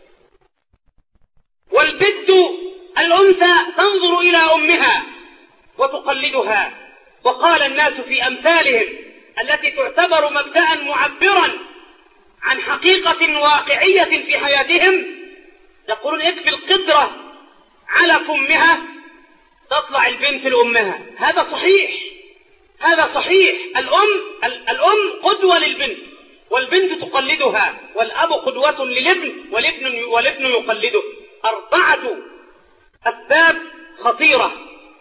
والبنت الأنثى تنظر إلى أمها وتقلدها. وقال الناس في أمثالهم التي تعتبر مبدأ معبرا عن حقيقة واقعية في حياتهم، يقولون: يكفي القدرة على فمها تطلع البنت لأمها. هذا صحيح، هذا صحيح. الأم قدوة للبنت، والبنت تقلدها، والأب قدوة للابن، والابن يقلده. 4 أسباب خطيرة: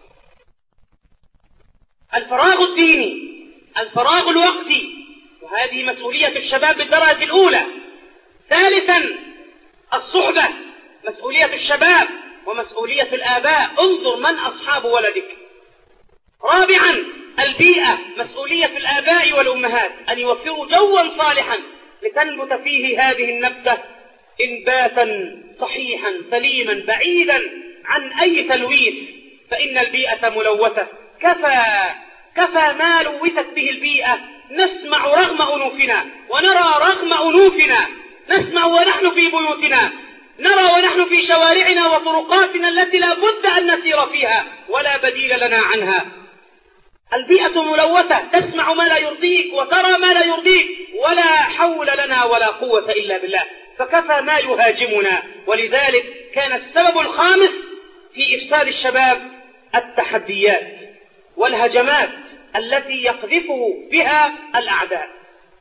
الفراغ الديني، الفراغ الوقتي، وهذه مسؤولية الشباب بالدرجة الأولى. ثالثا الصحبة، مسؤولية الشباب ومسؤولية الآباء، انظر من أصحاب ولدك. رابعا البيئة، مسؤولية الآباء والأمهات أن يوفروا جوا صالحا لتنبت فيه هذه النبتة إنباتا صحيحا سليما بعيدا عن أي تلويث، فإن البيئة ملوثة. كفى ما لوثت به البيئة. نسمع رغم أنوفنا ونرى رغم أنوفنا، نسمع ونحن في بيوتنا، نرى ونحن في شوارعنا وطرقاتنا التي لا بد أن نسير فيها ولا بديل لنا عنها. البيئة ملوثة، تسمع ما لا يرضيك وترى ما لا يرضيك، ولا حول لنا ولا قوة إلا بالله. فكفى ما يهاجمنا. ولذلك كان السبب الخامس في إفساد الشباب التحديات والهجمات التي يقذف بها الأعداء.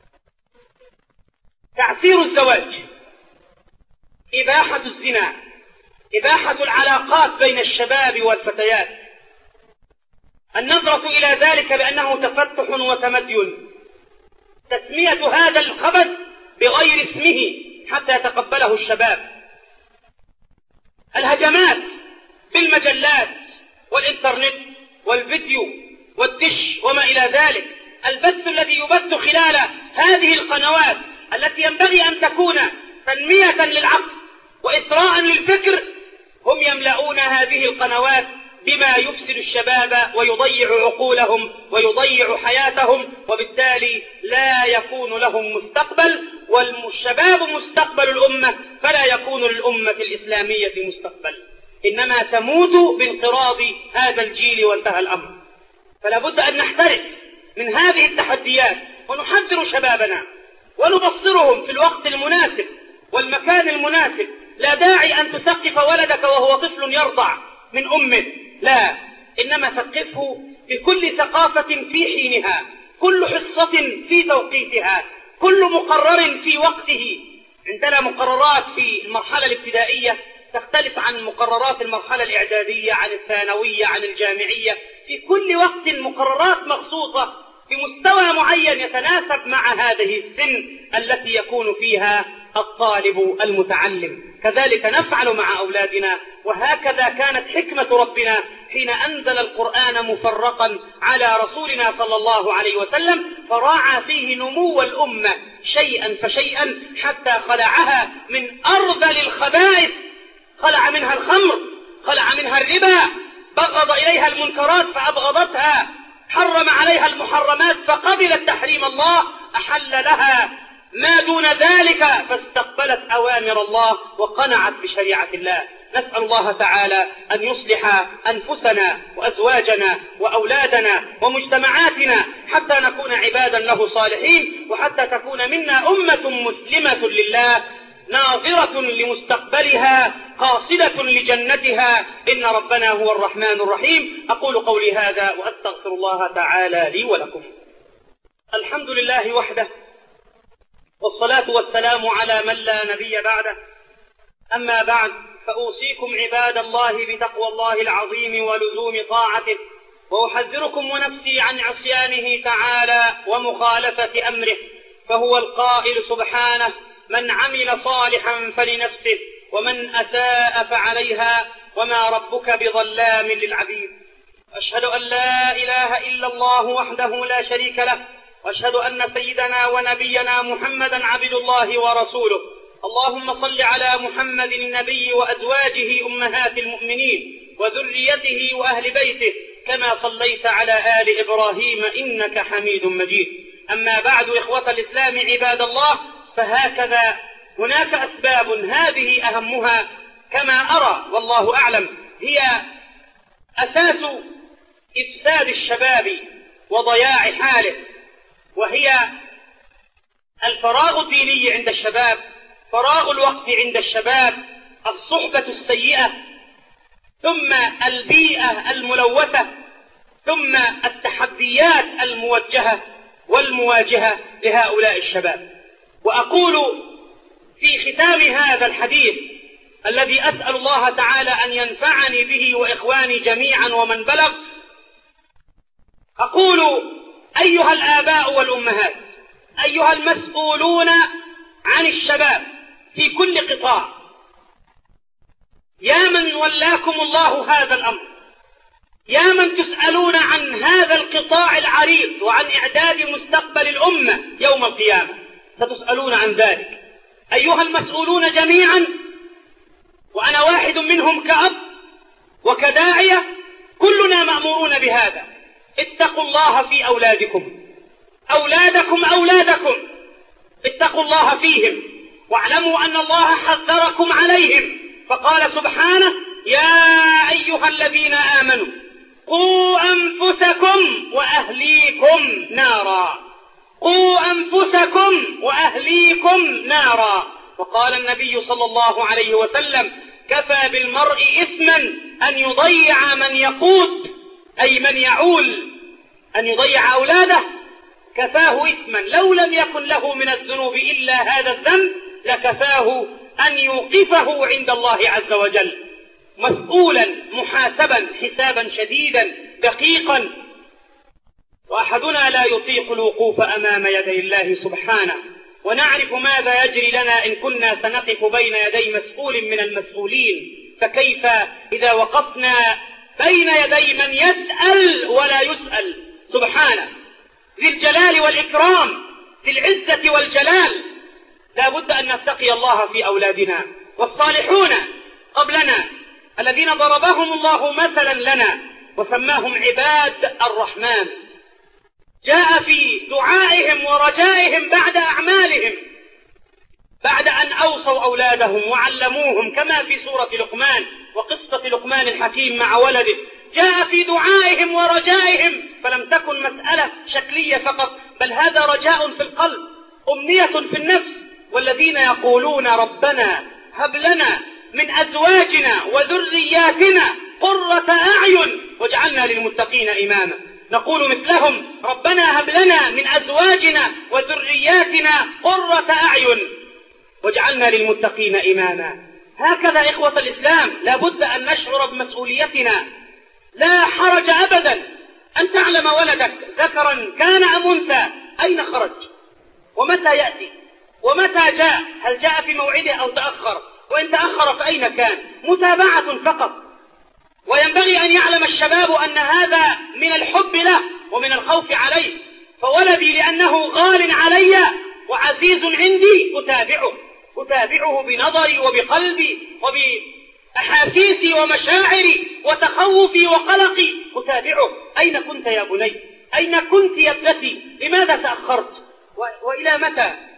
تعسير الزواج، إباحة الزنا، إباحة العلاقات بين الشباب والفتيات، النظرة إلى ذلك بأنه تفتح وتمدن، تسمية هذا الخبث بغير اسمه حتى يتقبله الشباب، الهجمات بالمجلات والإنترنت والفيديو والدش وما إلى ذلك، البث الذي يبث خلال هذه القنوات التي ينبغي أن تكون تنمية للعقل وإثراء للفكر، هم يملؤون هذه القنوات بما يفسد الشباب ويضيع عقولهم ويضيع حياتهم، وبالتالي لا يكون لهم مستقبل، والشباب مستقبل الأمة، فلا يكون للأمة الإسلامية مستقبل، إنما تموت بانقراض هذا الجيل وانتهى الأمر. فلا بد أن نحترس من هذه التحديات ونحذر شبابنا ونبصرهم في الوقت المناسب والمكان المناسب. لا داعي أن تثقف ولدك وهو طفل يرضع من أمه، لا، إنما ثقفه بكل ثقافة في حينها، كل حصة في توقيتها، كل مقرر في وقته. عندنا مقررات في المرحلة الابتدائية تختلف عن مقررات المرحلة الإعدادية، عن الثانوية، عن الجامعية، في كل وقت مقررات مخصوصة بمستوى معين يتناسب مع هذه السن التي يكون فيها الطالب المتعلم. كذلك نفعل مع أولادنا، وهكذا كانت حكمة ربنا حين أنزل القرآن مفرقا على رسولنا صلى الله عليه وسلم، فراعى فيه نمو الأمة شيئا فشيئا حتى خلعها من أرذل الخبائث، خلع منها الخمر، خلع منها الربا، بغض إليها المنكرات فأبغضتها، حرم عليها المحرمات فقبلت تحريم الله، أحل لها ما دون ذلك فاستقبلت أوامر الله وقنعت بشريعة الله. نسأل الله تعالى أن يصلح أنفسنا وأزواجنا وأولادنا ومجتمعاتنا حتى نكون عبادا له صالحين، وحتى تكون منا أمة مسلمة لله ناظرة لمستقبلها قاصدة لجنتها، إن ربنا هو الرحمن الرحيم. أقول قولي هذا وأستغفر الله تعالى لي ولكم. الحمد لله وحده، والصلاة والسلام على من لا نبي بعده. أما بعد، فأوصيكم عباد الله بتقوى الله العظيم ولزوم طاعته، وأحذركم ونفسي عن عصيانه تعالى ومخالفة أمره، فهو القائل سبحانه: من عمل صالحا فلنفسه ومن أساء فعليها وما ربك بظلام للعبيد. أشهد أن لا إله إلا الله وحده لا شريك له، وأشهد أن سيدنا ونبينا محمدا عبد الله ورسوله. اللهم صل على محمد النبي وأزواجه أمهات المؤمنين وذريته وأهل بيته كما صليت على آل إبراهيم إنك حميد مجيد. أما بعد، إخوة الإسلام عباد الله، فهكذا هناك أسباب هذه أهمها كما أرى والله أعلم هي أساس إفساد الشباب وضياع حاله، وهي الفراغ الديني عند الشباب، فراغ الوقت عند الشباب، الصحبة السيئة، ثم البيئة الملوثة، ثم التحديات الموجهة والمواجهة لهؤلاء الشباب. وأقول في ختام هذا الحديث الذي أسأل الله تعالى أن ينفعني به وإخواني جميعا ومن بلغ، أقول: أيها الآباء والأمهات، أيها المسؤولون عن الشباب في كل قطاع، يا من ولاكم الله هذا الأمر، يا من تسألون عن هذا القطاع العريض وعن إعداد مستقبل الأمة يوم القيامة، ستسألون عن ذلك. أيها المسؤولون جميعا، وأنا واحد منهم كأب وكداعية، كلنا مأمورون بهذا. اتقوا الله في أولادكم، أولادكم اتقوا الله فيهم، واعلموا أن الله حذركم عليهم، فقال سبحانه: يا أيها الذين آمنوا قوا أنفسكم وأهليكم نارا، قوا أنفسكم وأهليكم نارا. وقال النبي صلى الله عليه وسلم: كفى بالمرء إثما أن يضيع من يقود، أي من يعول، أن يضيع أولاده، كفاه إثما. لو لم يكن له من الذنوب إلا هذا الذنب لكفاه أن يوقفه عند الله عز وجل مسؤولا محاسبا حسابا شديدا دقيقا. وأحدنا لا يطيق الوقوف أمام يدي الله سبحانه، ونعرف ماذا يجري لنا إن كنا سنقف بين يدي مسؤول من المسؤولين، فكيف إذا وقفنا بين يدي من يسأل ولا يسأل سبحانه، ذي الجلال والإكرام، ذي العزة والجلال. لا بد أن نتقي الله في أولادنا. والصالحون قبلنا الذين ضربهم الله مثلا لنا وسماهم عباد الرحمن، جاء في دعائهم ورجائهم بعد أعمالهم، بعد أن أوصوا أولادهم وعلموهم، كما في سورة لقمان وقصة لقمان الحكيم مع ولده، جاء في دعائهم ورجائهم، فلم تكن مسألة شكلية فقط، بل هذا رجاء في القلب، أمنية في النفس. والذين يقولون ربنا هب لنا من أزواجنا وذرياتنا قرة أعين واجعلنا للمتقين إماما، نقول مثلهم: ربنا هب لنا من أزواجنا وذرياتنا قرة أعين واجعلنا للمتقين إماما. هكذا إخوة الإسلام لا بد أن نشعر بمسؤوليتنا. لا حرج أبدا أن تعلم ولدك ذكرا كان أم أنثى أين خرج ومتى يأتي ومتى جاء، هل جاء في موعده أو تأخر، وإن تأخر فأين كان، متابعة فقط. وينبغي أن يعلم الشباب أن هذا من الحب له ومن الخوف عليه، فولدي لأنه غال علي وعزيز عندي أتابعه بنظري وبقلبي وبأحاسيسي ومشاعري وتخوفي وقلقي، أتابعه. أين كنت يا بني؟ أين كنت يا ابنتي؟ لماذا تأخرت؟ وإلى متى؟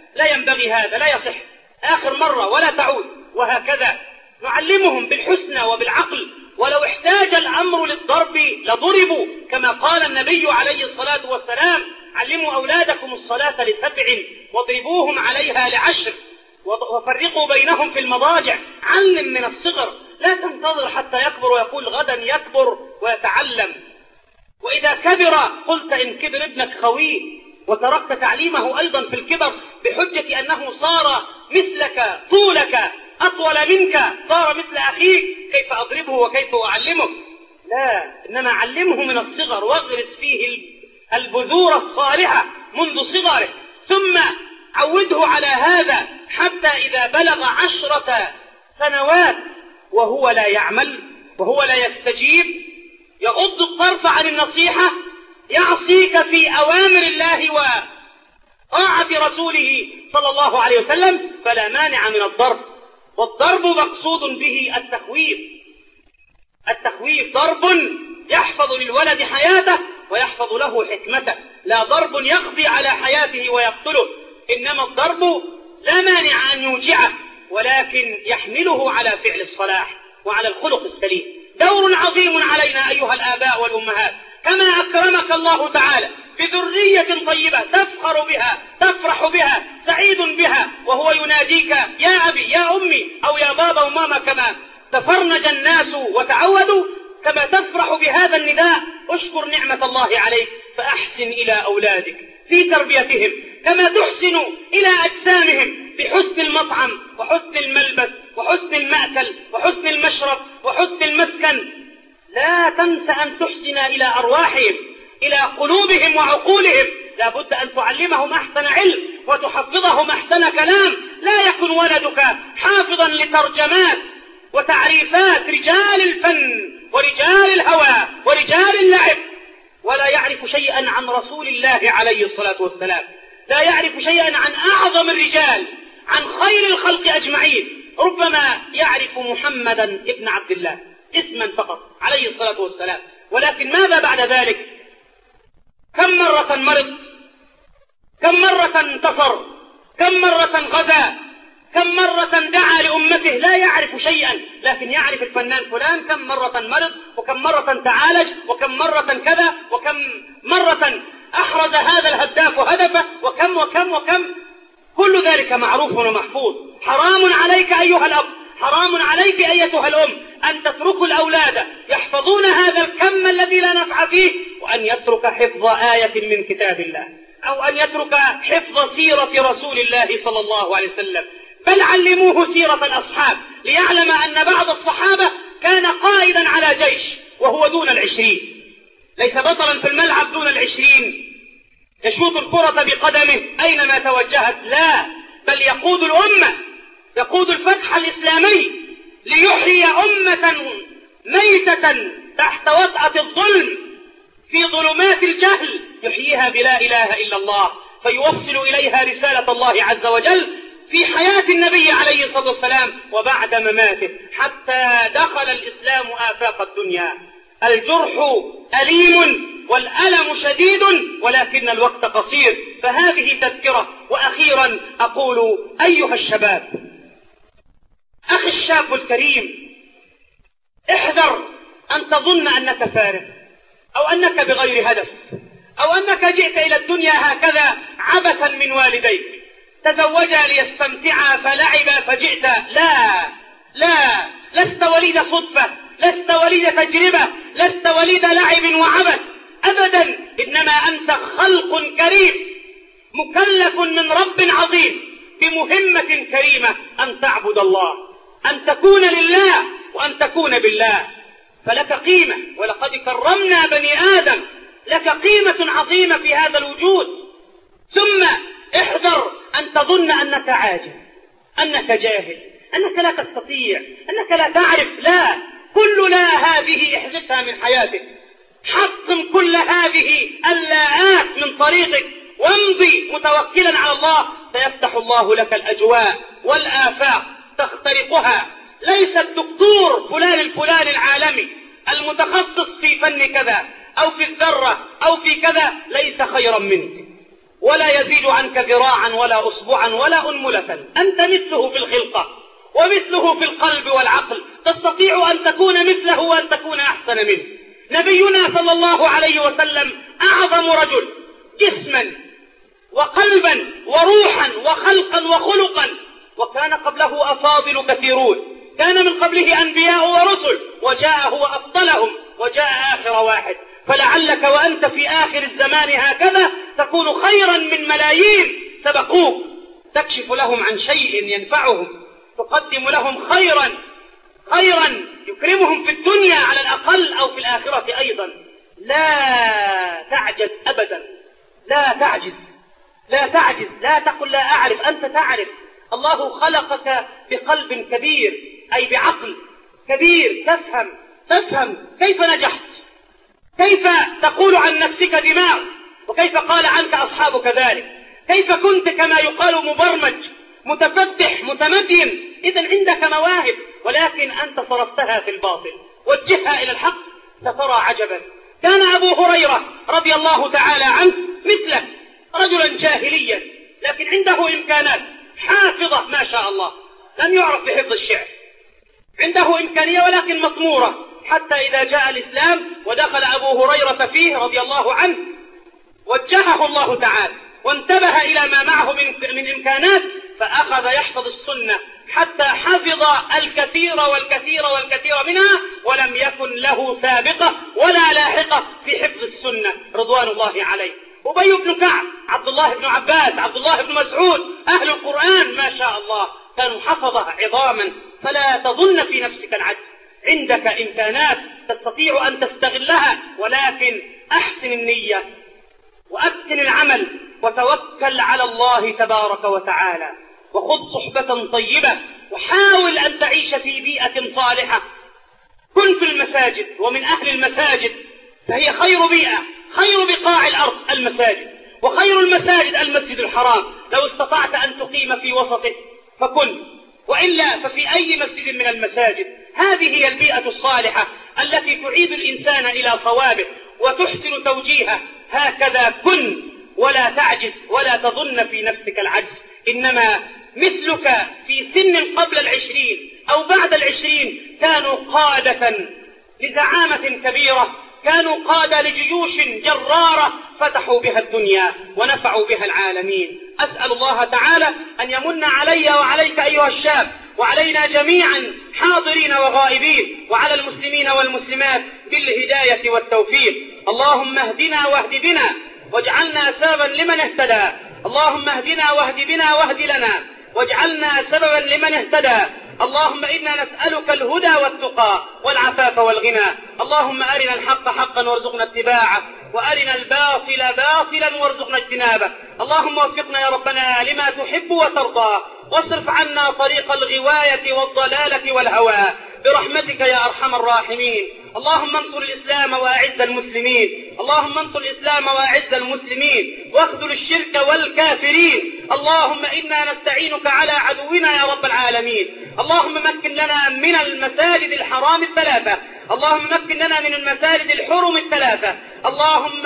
لا ينبغي هذا، لا يصح، آخر مرة ولا تعود. وهكذا نعلمهم بالحسنى وبالعقل، ولو احتاج الأمر للضرب لضربوا، كما قال النبي عليه الصلاة والسلام: علموا أولادكم الصلاة ل7 واضربوهم عليها ل10 وفرقوا بينهم في المضاجع. علم من الصغر، لا تنتظر حتى يكبر ويقول غدا يكبر ويتعلم. وإذا كبر قلت إن كبر ابنك خويه وتركت تعليمه أيضا في الكبر بحجة أنه صار مثلك طولك أطول منك، صار مثل أخيك، كيف أضربه وكيف أعلمه؟ لا، إنما علمه من الصغر واغرس فيه البذور الصالحة منذ صغره، ثم عوده على هذا حتى إذا بلغ 10 سنوات وهو لا يعمل وهو لا يستجيب، يغض الطرف عن النصيحة، يعصيك في أوامر الله وطاعة رسوله صلى الله عليه وسلم، فلا مانع من الضرب. والضرب مقصود به التخويف. التخويف ضرب يحفظ للولد حياته ويحفظ له حكمته، لا ضرب يقضي على حياته ويقتله. إنما الضرب لا مانع أن يوجعه، ولكن يحمله على فعل الصلاح وعلى الخلق السليم. دور عظيم علينا أيها الآباء والأمهات، كما أكرمك الله تعالى بذرية طيبة تفخر بها، تفرح بها، سعيد بها، وهو يناديك يا أبي يا أمي أو يا بابا وماما، كما تفرنج الناس وتعودوا، كما تفرح بهذا النداء. اشكر نعمة الله عليك، فأحسن إلى أولادك في تربيتهم كما تحسن إلى أجسامهم بحسن المطعم وحسن الملبس وحسن المأكل وحسن المشرب وحسن المسكن. لا تنس أن تحسن إلى أرواحهم، إلى قلوبهم وعقولهم. لا بد أن تعلمهم أحسن علم وتحفظهم أحسن كلام. لا يكن ولدك حافظا لترجمات وتعريفات رجال الفن ورجال الهوى ورجال اللعب، ولا يعرف شيئا عن رسول الله عليه الصلاة والسلام، لا يعرف شيئا عن أعظم الرجال، عن خير الخلق أجمعين. ربما يعرف محمدا ابن عبد الله اسما فقط عليه الصلاة والسلام، ولكن ماذا بعد ذلك؟ كم مرة مرض، كم مرة انتصر، كم مرة غزا، كم مرة دعا لأمته، لا يعرف شيئا، لكن يعرف الفنان فلان كم مرة مرض وكم مرة تعالج وكم مرة كذا وكم مرة أحرز هذا الهداف هدفه وكم وكم وكم. كل ذلك معروف ومحفوظ. حرام عليك أيها الأب، حرام عليك أيتها الأم أن تتركوا الأولاد يحفظون هذا الكم الذي لا نفع فيه، وأن يترك حفظ آية من كتاب الله، أو أن يترك حفظ سيرة رسول الله صلى الله عليه وسلم. بل علموه سيرة الأصحاب ليعلم أن بعض الصحابة كان قائدا على جيش وهو دون 20، ليس بطلا في الملعب دون 20 يشوط الكرة بقدمه أينما توجهت، لا، بل يقود الأمة، يقود الفتح الإسلامي ليحيي أمة ميتة تحت وطأة الظلم في ظلمات الجهل، يحييها بلا إله إلا الله، فيوصل إليها رسالة الله عز وجل في حياة النبي عليه الصلاة والسلام وبعد مماته، حتى دخل الإسلام آفاق الدنيا. الجرح أليم والألم شديد، ولكن الوقت قصير، فهذه تذكرة. وأخيرا أقول أيها الشباب، أخي الشاب الكريم، احذر أن تظن أنك فارغ أو أنك بغير هدف أو أنك جئت إلى الدنيا هكذا عبثا من والديك، تزوجا ليستمتعا فلعبا فجئت. لا لا، لست وليد صدفة، لست وليد تجربة، لست وليد لعب وعبث أبدا، إنما أنت خلق كريم مكلف من رب عظيم بمهمة كريمة، أن تعبد الله، أن تكون لله وأن تكون بالله. فلك قيمة، ولقد كرمنا بني آدم، لك قيمة عظيمة في هذا الوجود. ثم احذر أن تظن أنك عاجز، أنك جاهل، أنك لا تستطيع، أنك لا تعرف. لا، كل لا هذه احذفها من حياتك، حطم كل هذه اللاءات من طريقك، وامضي متوكلا على الله، سيفتح الله لك الأجواء والآفاق تخترقها. ليس الدكتور فلان الفلان العالمي المتخصص في فن كذا أو في الذرة أو في كذا ليس خيرا منك، ولا يزيد عنك ذراعا ولا أصبعا ولا أنملة. أنت مثله في الخلقة ومثله في القلب والعقل، تستطيع أن تكون مثله وأن تكون أحسن منه. نبينا صلى الله عليه وسلم أعظم رجل جسما وقلبا وروحا وخلقا وخلقا، وكان قبله أفاضل كثيرون، كان من قبله أنبياء ورسل، وجاء هو أفضلهم وجاء آخر واحد. فلعلك وأنت في آخر الزمان هكذا تكون خيرا من ملايين سبقوك، تكشف لهم عن شيء ينفعهم، تقدم لهم خيرا يكرمهم في الدنيا على الأقل أو في الآخرة أيضا. لا تعجز أبدا، لا تعجز، لا تقل لا أعرف، أنت تعرف. الله خلقك بقلب كبير، أي بعقل كبير، تفهم كيف نجحت، كيف تقول عن نفسك دماغ، وكيف قال عنك أصحابك ذلك، كيف كنت كما يقال مبرمج متفتح متمدين. إذن عندك مواهب، ولكن أنت صرفتها في الباطل، وجهها إلى الحق سترى عجبا. كان أبو هريرة رضي الله تعالى عنه مثله، رجلا جاهليا لكن عنده إمكانات، حافظة ما شاء الله، لم يعرف بحفظ الشعر، عنده إمكانية ولكن مطمورة، حتى إذا جاء الإسلام ودخل أبو هريرة فيه رضي الله عنه وجهه الله تعالى وانتبه إلى ما معه من إمكانات، فأخذ يحفظ السنة حتى حفظ الكثير منها، ولم يكن له سابقة ولا لاحقة في حفظ السنة رضوان الله عليه. أبي بن كعب، عبد الله بن عباس، عبد الله بن مسعود، أهل القرآن ما شاء الله كانوا حفظة عظاما. فلا تظن في نفسك العجز، عندك إمكانات تستطيع أن تستغلها، ولكن أحسن النية وأتقن العمل وتوكل على الله تبارك وتعالى، وخذ صحبة طيبة، وحاول أن تعيش في بيئة صالحة. كن في المساجد ومن أهل المساجد، فهي خير بيئة، خير بقاع الأرض المساجد، وخير المساجد المسجد الحرام. لو استطعت أن تقيم في وسطه فكن، وإلا ففي أي مسجد من المساجد. هذه هي البيئة الصالحة التي تعيد الإنسان إلى صوابه وتحسن توجيهه. هكذا كن، ولا تعجز ولا تظن في نفسك العجز. إنما مثلك في سن قبل 20 أو بعد 20 كانوا قادة لزعامة كبيرة، كانوا قادة لجيوش جرارة فتحوا بها الدنيا ونفعوا بها العالمين. أسأل الله تعالى أن يمن علي وعليك أيها الشاب، وعلينا جميعا حاضرين وغائبين، وعلى المسلمين والمسلمات بالهداية والتوفيق. اللهم اهدنا واهد بنا واجعلنا سببا لمن اهتدى. اللهم اهدنا واهد بنا واهد لنا واجعلنا سببا لمن اهتدى. اللهم إنا نسألك الهدى والتقى والعفاف والغنى. اللهم أرنا الحق حقا وارزقنا اتباعه، وأرنا الباطل باطلا وارزقنا اجتنابه. اللهم وفقنا يا ربنا لما تحب وترضى، واصرف عنا طريق الغواية والضلالة والهوى برحمتك يا أرحم الراحمين. اللهم انصر الإسلام وأعز المسلمين، اللهم انصر الإسلام وأعز المسلمين، واخذل الشرك والكافرين. اللهم إنا نستعينك على عدونا يا رب العالمين. اللهم مكن لنا من المساجد الحرام الثلاثة، اللهم مكن لنا من المساجد الحرم الثلاثة. اللهم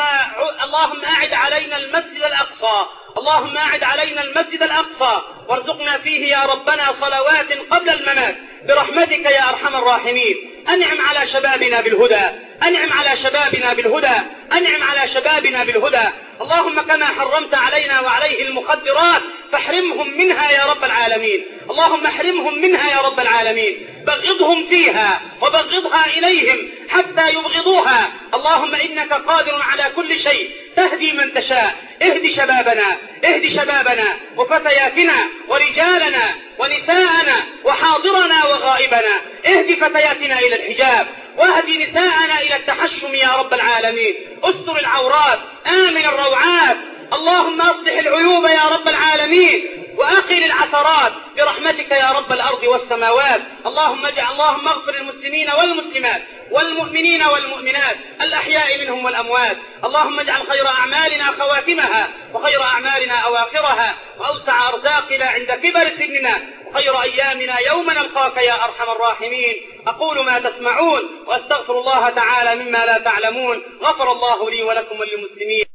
أعد علينا المسجد الأقصى، اللهم أعد علينا المسجد الأقصى، وارزقنا فيه يا ربنا صلوات قبل الممات برحمتك يا أرحم الراحمين. أنعم على شبابنا بالهدى، أنعم على شبابنا بالهدى، أنعم على شبابنا بالهدى. اللهم كما حرمت علينا وعليه المخدرات فاحرمهم منها يا رب العالمين، اللهم احرمهم منها يا رب العالمين. بغضهم فيها وبغضها إليهم حتى يبغضوها. اللهم إنك قادر على كل شيء، تهدي من تشاء. اهد شبابنا، اهد شبابنا وفتياتنا ورجالنا ونساءنا وحاضرنا وغائبنا. اهد فتياتنا إلى الحجاب، واهد نساءنا إلى التحشم يا رب العالمين. استر العورات، آمن الروعات. اللهم أصلح العيوب يا رب العالمين، وأقل العثرات برحمتك يا رب الأرض والسماوات. اللهم اغفر للمسلمين والمسلمات والمؤمنين والمؤمنات الأحياء منهم والأموات. اللهم اجعل خير أعمالنا خواتمها، وخير أعمالنا أواخرها، وأوسع أرزاقنا عند كبر سننا، وخير أيامنا يوم نلقاك يا أرحم الراحمين. أقول ما تسمعون وأستغفر الله تعالى مما لا تعلمون. غفر الله لي ولكم وللمسلمين.